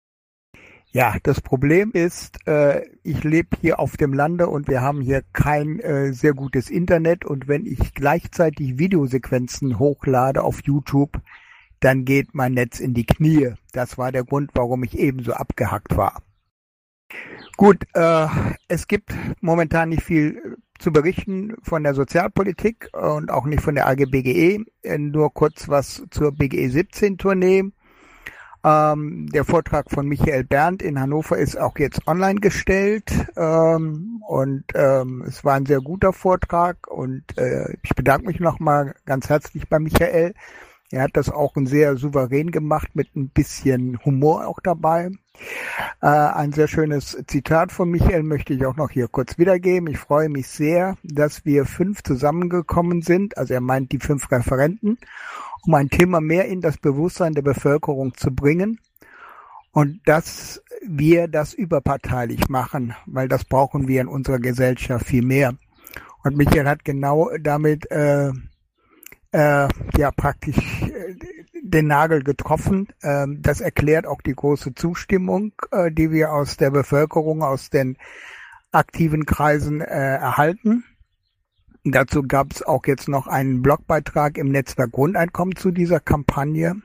Ja, das Problem ist, äh, ich lebe hier auf dem Lande und wir haben hier kein äh, sehr gutes Internet. Und wenn ich gleichzeitig Videosequenzen hochlade auf YouTube, dann geht mein Netz in die Knie. Das war der Grund, warum ich ebenso abgehackt war. Gut, äh, es gibt momentan nicht viel zu berichten von der Sozialpolitik und auch nicht von der A G B G E. Äh, nur kurz was zur B G E siebzehn Tournee. Ähm, der Vortrag von Michael Berndt in Hannover ist auch jetzt online gestellt ähm, und ähm, es war ein sehr guter Vortrag und äh, ich bedanke mich nochmal ganz herzlich bei Michael. Er hat das auch sehr souverän gemacht mit ein bisschen Humor auch dabei. Äh, ein sehr schönes Zitat von Michael möchte ich auch noch hier kurz wiedergeben. Ich freue mich sehr, dass wir fünf zusammengekommen sind, also er meint die fünf Referenten, um ein Thema mehr in das Bewusstsein der Bevölkerung zu bringen und dass wir das überparteilich machen, weil das brauchen wir in unserer Gesellschaft viel mehr. Und Michael hat genau damit äh, äh, ja praktisch äh, den Nagel getroffen. Ähm, das erklärt auch die große Zustimmung, äh, die wir aus der Bevölkerung, aus den aktiven Kreisen äh, erhalten. Dazu gab es auch jetzt noch einen Blogbeitrag im Netzwerk Grundeinkommen zu dieser Kampagne.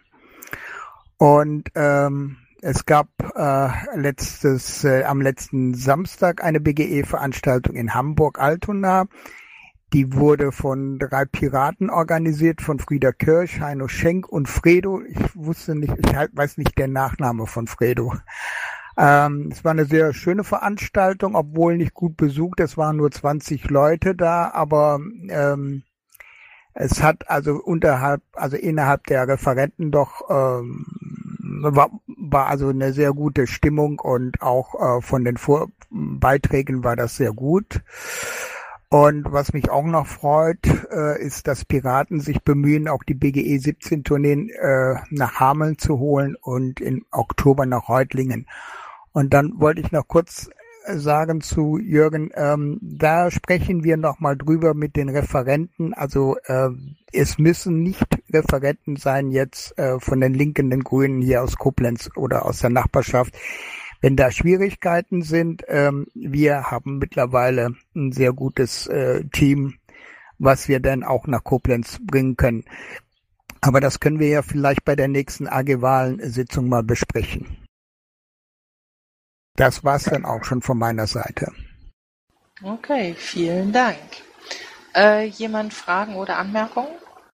Und ähm, es gab äh, letztes äh, am letzten Samstag eine B G E-Veranstaltung in Hamburg-Altona. Die wurde von drei Piraten organisiert, von Frieda Kirsch, Heino Schenk und Fredo. Ich wusste nicht, ich weiß nicht der Nachname von Fredo. Ähm, es war eine sehr schöne Veranstaltung, obwohl nicht gut besucht. Es waren nur zwanzig Leute da, aber ähm, es hat also unterhalb, also innerhalb der Referenten doch ähm, war, war also eine sehr gute Stimmung und auch äh, von den Vor- Beiträgen war das sehr gut. Und was mich auch noch freut, äh, ist, dass Piraten sich bemühen, auch die B G E siebzehn Tourneen äh, nach Hameln zu holen und im Oktober nach Reutlingen. Und dann wollte ich noch kurz sagen zu Jürgen, ähm, da sprechen wir nochmal drüber mit den Referenten. Also äh, es müssen nicht Referenten sein jetzt äh, von den Linken, den Grünen hier aus Koblenz oder aus der Nachbarschaft. Wenn da Schwierigkeiten sind, ähm, wir haben mittlerweile ein sehr gutes äh, Team, was wir dann auch nach Koblenz bringen können. Aber das können wir ja vielleicht bei der nächsten A G-Wahlen-Sitzung mal besprechen. Das war's dann auch schon von meiner Seite. Okay, vielen Dank. Äh, jemand Fragen oder Anmerkungen?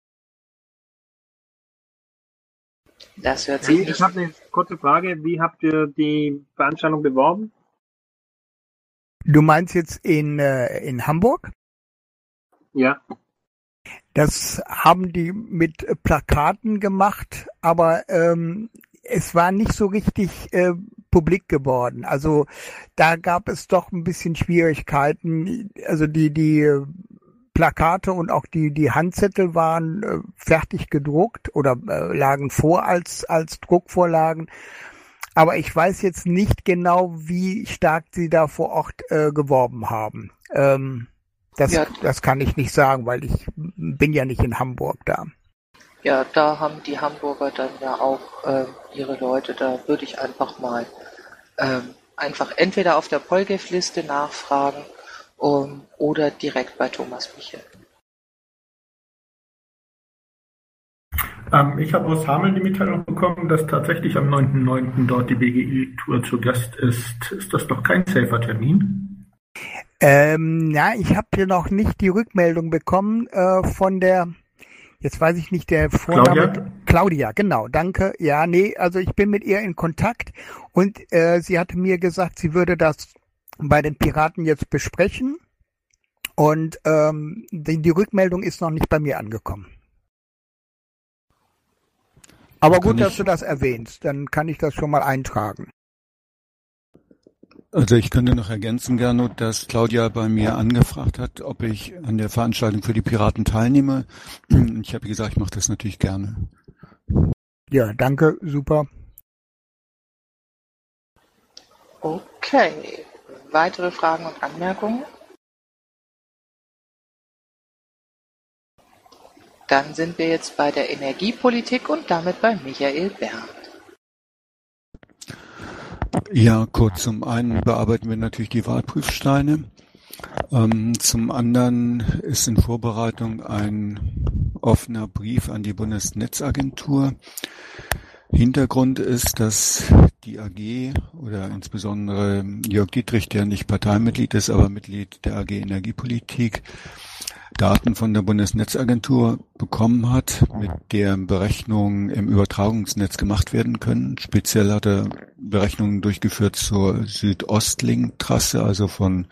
Das hört sich Ich nicht. habe eine kurze Frage. Wie habt ihr die Veranstaltung beworben? Du meinst jetzt in, äh, in Hamburg? Ja. Das haben die mit Plakaten gemacht, aber ähm, es war nicht so richtig äh, publik geworden. Also da gab es doch ein bisschen Schwierigkeiten. Also die die äh, Plakate und auch die die Handzettel waren äh, fertig gedruckt oder äh, lagen vor als als Druckvorlagen. Aber ich weiß jetzt nicht genau, wie stark sie da vor Ort äh, geworben haben. Ähm, das, Ja. das kann ich nicht sagen, weil ich bin ja nicht in Hamburg da. Ja, da haben die Hamburger dann ja auch äh, ihre Leute. Da würde ich einfach mal ähm, einfach entweder auf der Polgef-Liste nachfragen um, oder direkt bei Thomas Michel. Ähm, ich habe aus Hameln die Mitteilung bekommen, dass tatsächlich am neunten neunten dort die B G I-Tour zu Gast ist. Ist das doch kein safer Termin? Ähm, ja, ich habe hier noch nicht die Rückmeldung bekommen äh, von der, jetzt weiß ich nicht, der Vorname. Claudia? Claudia, genau, danke. Ja, nee, also ich bin mit ihr in Kontakt und äh, sie hatte mir gesagt, sie würde das bei den Piraten jetzt besprechen und ähm, die, die Rückmeldung ist noch nicht bei mir angekommen. Aber Kann gut, dass ich- du das erwähnst, dann kann ich das schon mal eintragen. Also ich könnte noch ergänzen, Gernot, dass Claudia bei mir angefragt hat, ob ich an der Veranstaltung für die Piraten teilnehme. Ich habe gesagt, ich mache das natürlich gerne. Ja, danke, super. Okay. Weitere Fragen und Anmerkungen? Dann sind wir jetzt bei der Energiepolitik und damit bei Michael Berndt. Ja, kurz. Zum einen bearbeiten wir natürlich die Wahlprüfsteine. Ähm, zum anderen ist in Vorbereitung ein offener Brief an die Bundesnetzagentur. Hintergrund ist, dass die A G oder insbesondere Jörg Dietrich, der nicht Parteimitglied ist, aber Mitglied der A G Energiepolitik, Daten von der Bundesnetzagentur bekommen hat, mit deren Berechnungen im Übertragungsnetz gemacht werden können. Speziell hat er Berechnungen durchgeführt zur Südostlink-Trasse, also von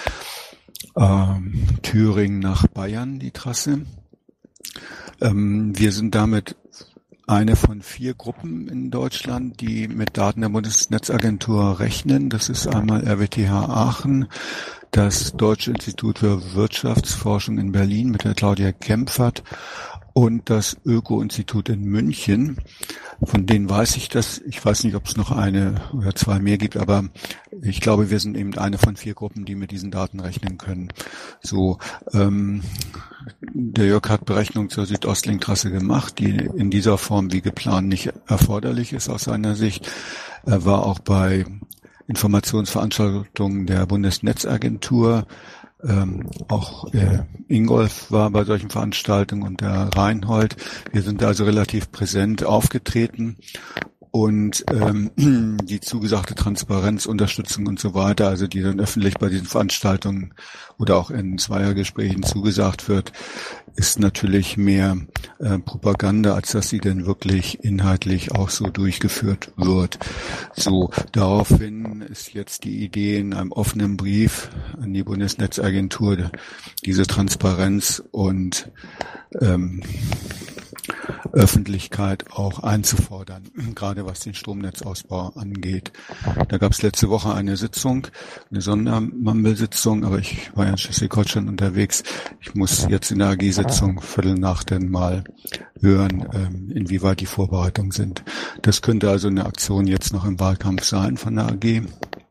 ähm, Thüringen nach Bayern, die Trasse. Ähm, wir sind damit eine von vier Gruppen in Deutschland, die mit Daten der Bundesnetzagentur rechnen. Das ist einmal R W T H Aachen, das Deutsche Institut für Wirtschaftsforschung in Berlin mit der Claudia Kempfert und das Öko-Institut in München. Von denen weiß ich das. Ich weiß nicht, ob es noch eine oder zwei mehr gibt, aber ich glaube, wir sind eben eine von vier Gruppen, die mit diesen Daten rechnen können. So, ähm, der Jörg hat Berechnungen zur Südostlink-Trasse gemacht, die in dieser Form wie geplant nicht erforderlich ist aus seiner Sicht. Er war auch bei Informationsveranstaltungen der Bundesnetzagentur. Ähm, auch äh, Ingolf war bei solchen Veranstaltungen und der Reinhold. Wir sind also relativ präsent aufgetreten und ähm, die zugesagte Transparenz, Unterstützung und so weiter, also die dann öffentlich bei diesen Veranstaltungen oder auch in Zweiergesprächen zugesagt wird, ist natürlich mehr äh, Propaganda, als dass sie denn wirklich inhaltlich auch so durchgeführt wird. So, daraufhin ist jetzt die Idee in einem offenen Brief an die Bundesnetzagentur, diese Transparenz und ähm, Öffentlichkeit auch einzufordern, gerade was den Stromnetzausbau angeht. Da gab es letzte Woche eine Sitzung, eine Sondermumble-Sitzung, aber ich war ja in Schleswig-Holstein unterwegs. Ich muss jetzt in der A G-Sitzung Viertel nach denn mal hören, ähm, inwieweit die Vorbereitungen sind. Das könnte also eine Aktion jetzt noch im Wahlkampf sein von der A G.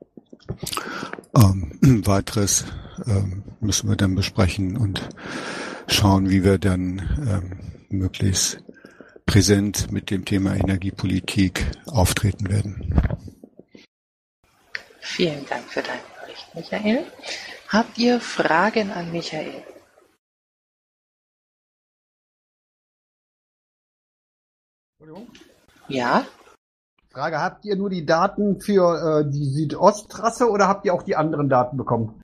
Ähm, weiteres ähm, müssen wir dann besprechen und schauen, wie wir dann ähm, möglichst präsent mit dem Thema Energiepolitik auftreten werden. Vielen Dank für deinen Bericht, Michael. Habt ihr Fragen an Michael? Ja? Frage, habt ihr nur die Daten für äh, die Südosttrasse oder habt ihr auch die anderen Daten bekommen?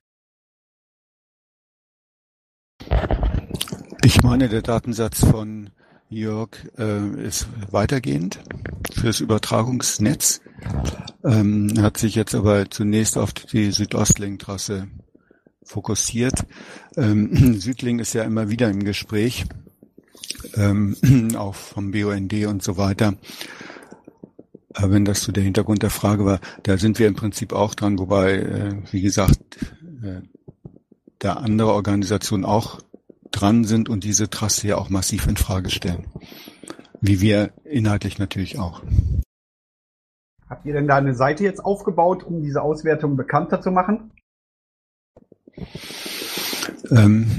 Ich meine, der Datensatz von Jörg äh, ist weitergehend fürs Übertragungsnetz. Ähm, hat sich jetzt aber zunächst auf die Südostlink-Trasse fokussiert. Ähm, Südlink ist ja immer wieder im Gespräch, ähm, auch vom B U N D und so weiter. Aber wenn das so der Hintergrund der Frage war, da sind wir im Prinzip auch dran, wobei, äh, wie gesagt, äh, da andere Organisationen auch dran sind und diese Trasse ja auch massiv in Frage stellen. Wie wir inhaltlich natürlich auch. Habt ihr denn da eine Seite jetzt aufgebaut, um diese Auswertung bekannter zu machen? Ähm,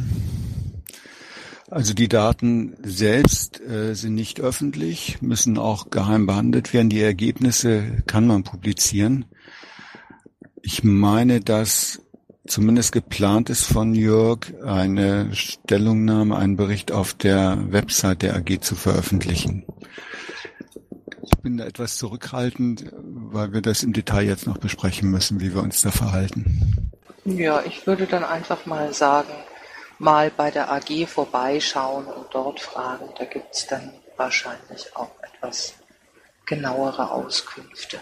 also die Daten selbst äh, sind nicht öffentlich, müssen auch geheim behandelt werden. Die Ergebnisse kann man publizieren. Ich meine, dass zumindest geplant ist von Jörg, eine Stellungnahme, einen Bericht auf der Website der A G zu veröffentlichen. Ich bin da etwas zurückhaltend, weil wir das im Detail jetzt noch besprechen müssen, wie wir uns da verhalten. Ja, ich würde dann einfach mal sagen, mal bei der A G vorbeischauen und dort fragen. Da gibt es dann wahrscheinlich auch etwas genauere Auskünfte.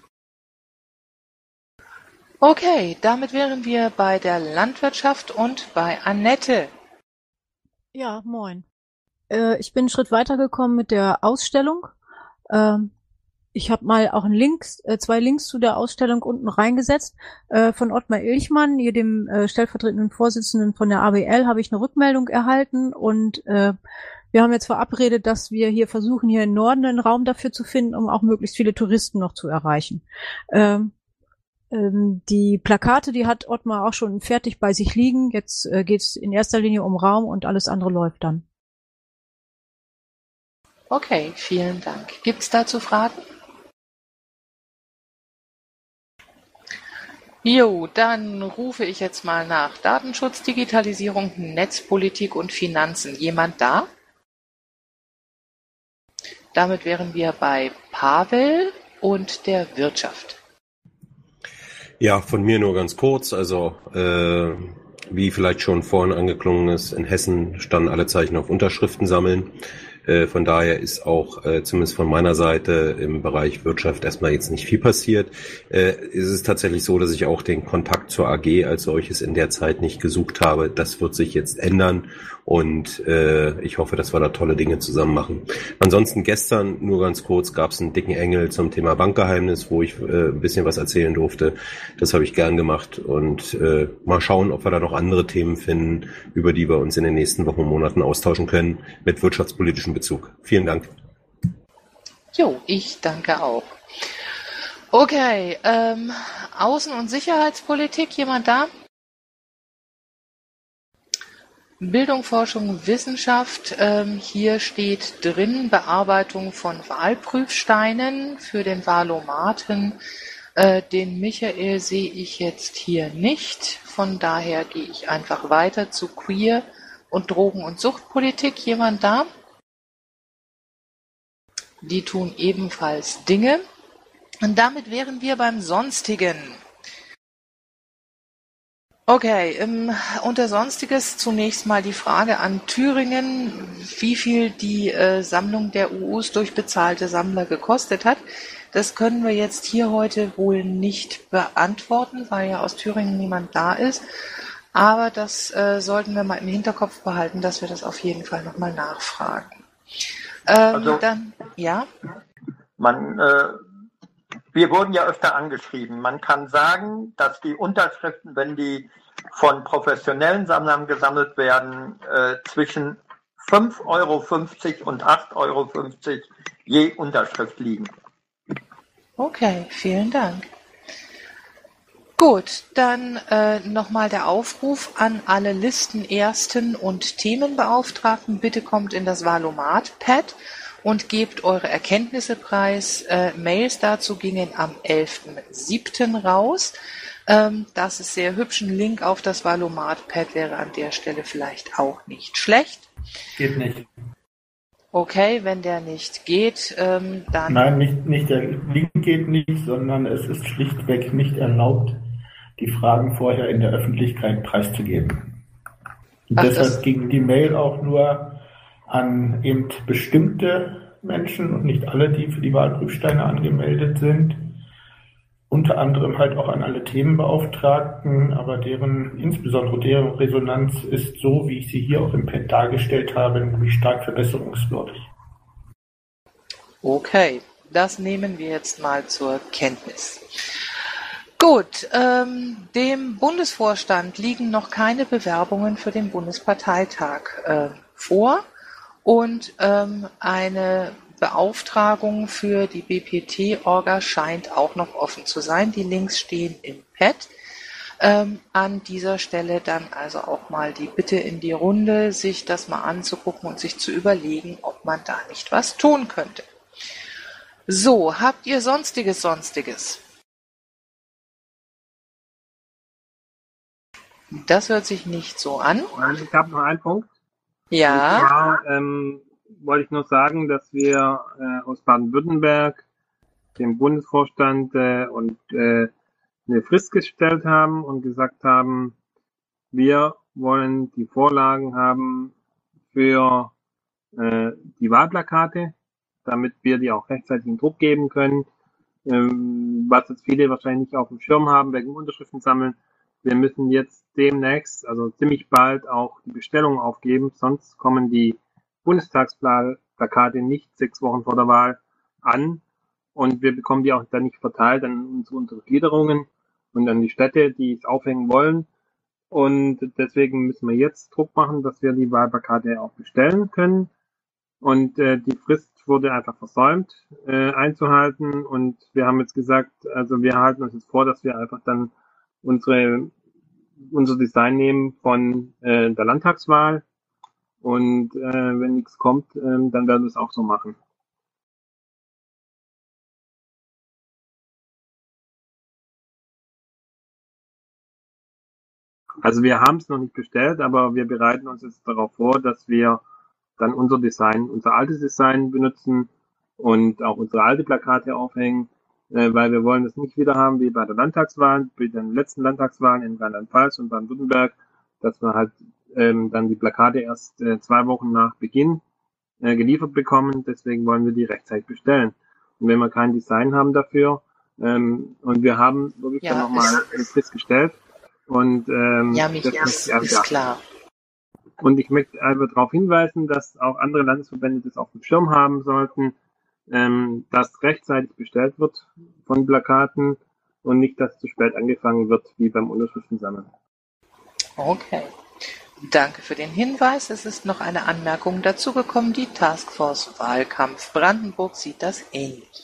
Okay, damit wären wir bei der Landwirtschaft und bei Annette. Ja, moin. Äh, ich bin einen Schritt weitergekommen mit der Ausstellung. Ähm, ich habe mal auch einen Links, äh, zwei Links zu der Ausstellung unten reingesetzt. Äh, von Ottmar Ilchmann, hier dem äh, stellvertretenden Vorsitzenden von der A B L, habe ich eine Rückmeldung erhalten und äh, wir haben jetzt verabredet, dass wir hier versuchen, hier im Norden einen Raum dafür zu finden, um auch möglichst viele Touristen noch zu erreichen. Ähm, Die Plakate, die hat Ottmar auch schon fertig bei sich liegen. Jetzt äh, geht es in erster Linie um Raum und alles andere läuft dann. Okay, vielen Dank. Gibt es dazu Fragen? Jo, dann rufe ich jetzt mal nach Datenschutz, Digitalisierung, Netzpolitik und Finanzen. Jemand da? Damit wären wir bei Pavel und der Wirtschaft. Ja, von mir nur ganz kurz. Also äh, wie vielleicht schon vorhin angeklungen ist, in Hessen standen alle Zeichen auf Unterschriften sammeln. Äh, von daher ist auch äh, zumindest von meiner Seite im Bereich Wirtschaft erstmal jetzt nicht viel passiert. Äh, es ist tatsächlich so, dass ich auch den Kontakt zur A G als solches in der Zeit nicht gesucht habe. Das wird sich jetzt ändern und äh, ich hoffe, dass wir da tolle Dinge zusammen machen. Ansonsten gestern, nur ganz kurz, gab es einen dicken Engel zum Thema Bankgeheimnis, wo ich äh, ein bisschen was erzählen durfte. Das habe ich gern gemacht und äh, mal schauen, ob wir da noch andere Themen finden, über die wir uns in den nächsten Wochen und Monaten austauschen können mit wirtschaftspolitischen Bezug. Vielen Dank. Jo, ich danke auch. Okay, ähm, Außen- und Sicherheitspolitik, jemand da? Bildung, Forschung, Wissenschaft, ähm, hier steht drin Bearbeitung von Wahlprüfsteinen für den Wahlomaten. Äh, den Michael sehe ich jetzt hier nicht, von daher gehe ich einfach weiter zu Queer und Drogen- und Suchtpolitik. Jemand da? Die tun ebenfalls Dinge. Und damit wären wir beim Sonstigen. Okay, ähm, unter Sonstiges zunächst mal die Frage an Thüringen, wie viel die äh, Sammlung der U Us durch bezahlte Sammler gekostet hat. Das können wir jetzt hier heute wohl nicht beantworten, weil ja aus Thüringen niemand da ist. Aber das äh, sollten wir mal im Hinterkopf behalten, dass wir das auf jeden Fall nochmal nachfragen. Ähm, Also- dann, ja? Man, äh, wir wurden ja öfter angeschrieben. Man kann sagen, dass die Unterschriften, wenn die von professionellen Sammlern gesammelt werden, äh, zwischen fünf Euro fünfzig und acht Euro fünfzig je Unterschrift liegen. Okay, vielen Dank. Gut, dann äh, nochmal der Aufruf an alle Listenersten und Themenbeauftragten. Bitte kommt in das Wahlomat-Pad und gebt eure Erkenntnisse preis. Äh, Mails dazu gingen am elften siebten raus. Ähm, das ist sehr hübsch. Ein Link auf das Wahlomat-Pad wäre an der Stelle vielleicht auch nicht schlecht. Geht nicht. Okay, wenn der nicht geht, ähm, dann... Nein, nicht, nicht der Link geht nicht, sondern es ist schlichtweg nicht erlaubt, die Fragen vorher in der Öffentlichkeit preiszugeben. Und Ach, deshalb das- ging die Mail auch nur an eben bestimmte Menschen und nicht alle, die für die Wahlprüfsteine angemeldet sind. Unter anderem halt auch an alle Themenbeauftragten, aber deren, insbesondere deren Resonanz ist so, wie ich sie hier auch im Pad dargestellt habe, nämlich stark verbesserungswürdig. Okay, das nehmen wir jetzt mal zur Kenntnis. Gut, ähm, dem Bundesvorstand liegen noch keine Bewerbungen für den Bundesparteitag äh, vor und ähm, eine Beauftragung für die B P T-Orga scheint auch noch offen zu sein. Die Links stehen im Pad. Ähm, an dieser Stelle dann also auch mal die Bitte in die Runde, sich das mal anzugucken und sich zu überlegen, ob man da nicht was tun könnte. So, habt ihr sonstiges Sonstiges? Das hört sich nicht so an. Ich habe noch einen Punkt. Ja. Und zwar, ähm, wollte ich nur sagen, dass wir äh, aus Baden-Württemberg dem Bundesvorstand äh, und äh, eine Frist gestellt haben und gesagt haben, wir wollen die Vorlagen haben für äh, die Wahlplakate, damit wir die auch rechtzeitig in Druck geben können. Ähm, was jetzt viele wahrscheinlich nicht auf dem Schirm haben, wegen Unterschriften sammeln. Wir müssen jetzt demnächst, also ziemlich bald, auch die Bestellung aufgeben, sonst kommen die Bundestagsplakate nicht sechs Wochen vor der Wahl an und wir bekommen die auch dann nicht verteilt an unsere Untergliederungen und an die Städte, die es aufhängen wollen. Und deswegen müssen wir jetzt Druck machen, dass wir die Wahlplakate auch bestellen können. Und äh, die Frist wurde einfach versäumt äh, einzuhalten und wir haben jetzt gesagt, also wir halten uns jetzt vor, dass wir einfach dann unsere unser Design nehmen von äh, der Landtagswahl und äh, wenn nichts kommt, äh, dann werden wir es auch so machen. Also wir haben es noch nicht bestellt, aber wir bereiten uns jetzt darauf vor, dass wir dann unser Design, unser altes Design benutzen und auch unsere alte Plakate aufhängen, äh, weil wir wollen das nicht wieder haben wie bei der Landtagswahl, bei den letzten Landtagswahlen in Rheinland-Pfalz und Baden-Württemberg, dass wir halt ähm, dann die Plakate erst äh, zwei Wochen nach Beginn äh, geliefert bekommen. Deswegen wollen wir die rechtzeitig bestellen. Und wenn wir kein Design haben dafür, ähm, und wir haben wirklich Ja, dann nochmal eine Frist gestellt, und ähm, Ja, mich das ist, ja, ist ja. klar. Und ich möchte einfach darauf hinweisen, dass auch andere Landesverbände das auf dem Schirm haben sollten, ähm, dass rechtzeitig bestellt wird von Plakaten und nicht, dass zu spät angefangen wird, wie beim Unterschriftensammeln. Okay. Danke für den Hinweis. Es ist noch eine Anmerkung dazugekommen. Die Taskforce Wahlkampf Brandenburg sieht das ähnlich.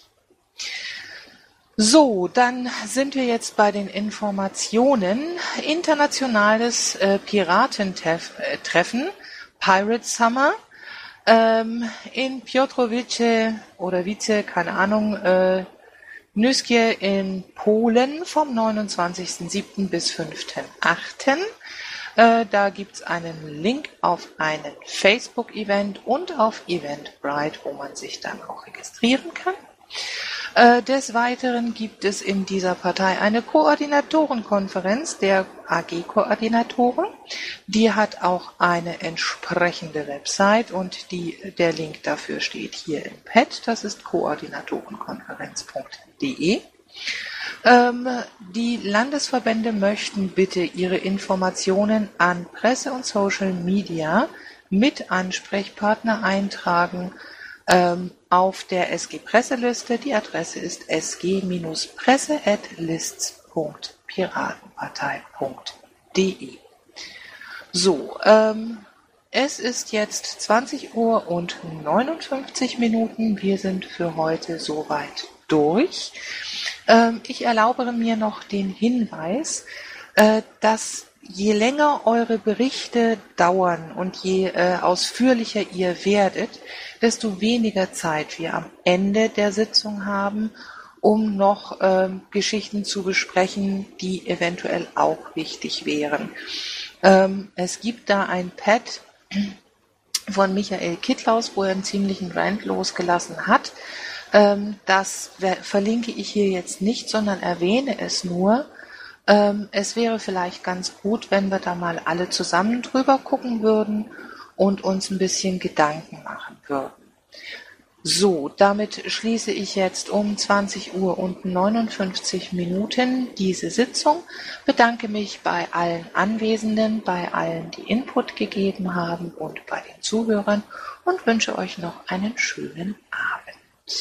So, dann sind wir jetzt bei den Informationen. Internationales äh, Piratentreffen, Pirate Summer, ähm, in Piotrowice oder Wice, keine Ahnung, äh, Nyskie in Polen vom neunundzwanzigsten siebten bis fünften achten Äh, da gibt's einen Link auf einen Facebook-Event und auf Eventbrite, wo man sich dann auch registrieren kann. Äh, des Weiteren gibt es in dieser Partei eine Koordinatorenkonferenz der A G-Koordinatoren. Die hat auch eine entsprechende Website und die, der Link dafür steht hier im Pad. Das ist koordinatorenkonferenz punkt de. Ähm, die Landesverbände möchten bitte ihre Informationen an Presse und Social Media mit Ansprechpartner eintragen ähm, auf der S G-Presseliste. Die Adresse ist s g presse at lists punkt piratenpartei punkt de. So, ähm, es ist jetzt zwanzig Uhr und neunundfünfzig Minuten. Wir sind für heute soweit durch. Ähm, ich erlaube mir noch den Hinweis, äh, dass je länger eure Berichte dauern und je äh, ausführlicher ihr werdet, desto weniger Zeit wir am Ende der Sitzung haben, um noch ähm, Geschichten zu besprechen, die eventuell auch wichtig wären. Ähm, es gibt da ein Pad, von Michael Kittlaus, wo er einen ziemlichen Rant losgelassen hat. Ähm, das verlinke ich hier jetzt nicht, sondern erwähne es nur. Ähm, es wäre vielleicht ganz gut, wenn wir da mal alle zusammen drüber gucken würden und uns ein bisschen Gedanken machen würden. So, damit schließe ich jetzt um zwanzig Uhr und neunundfünfzig Minuten diese Sitzung, bedanke mich bei allen Anwesenden, bei allen, die Input gegeben haben und bei den Zuhörern und wünsche euch noch einen schönen Abend.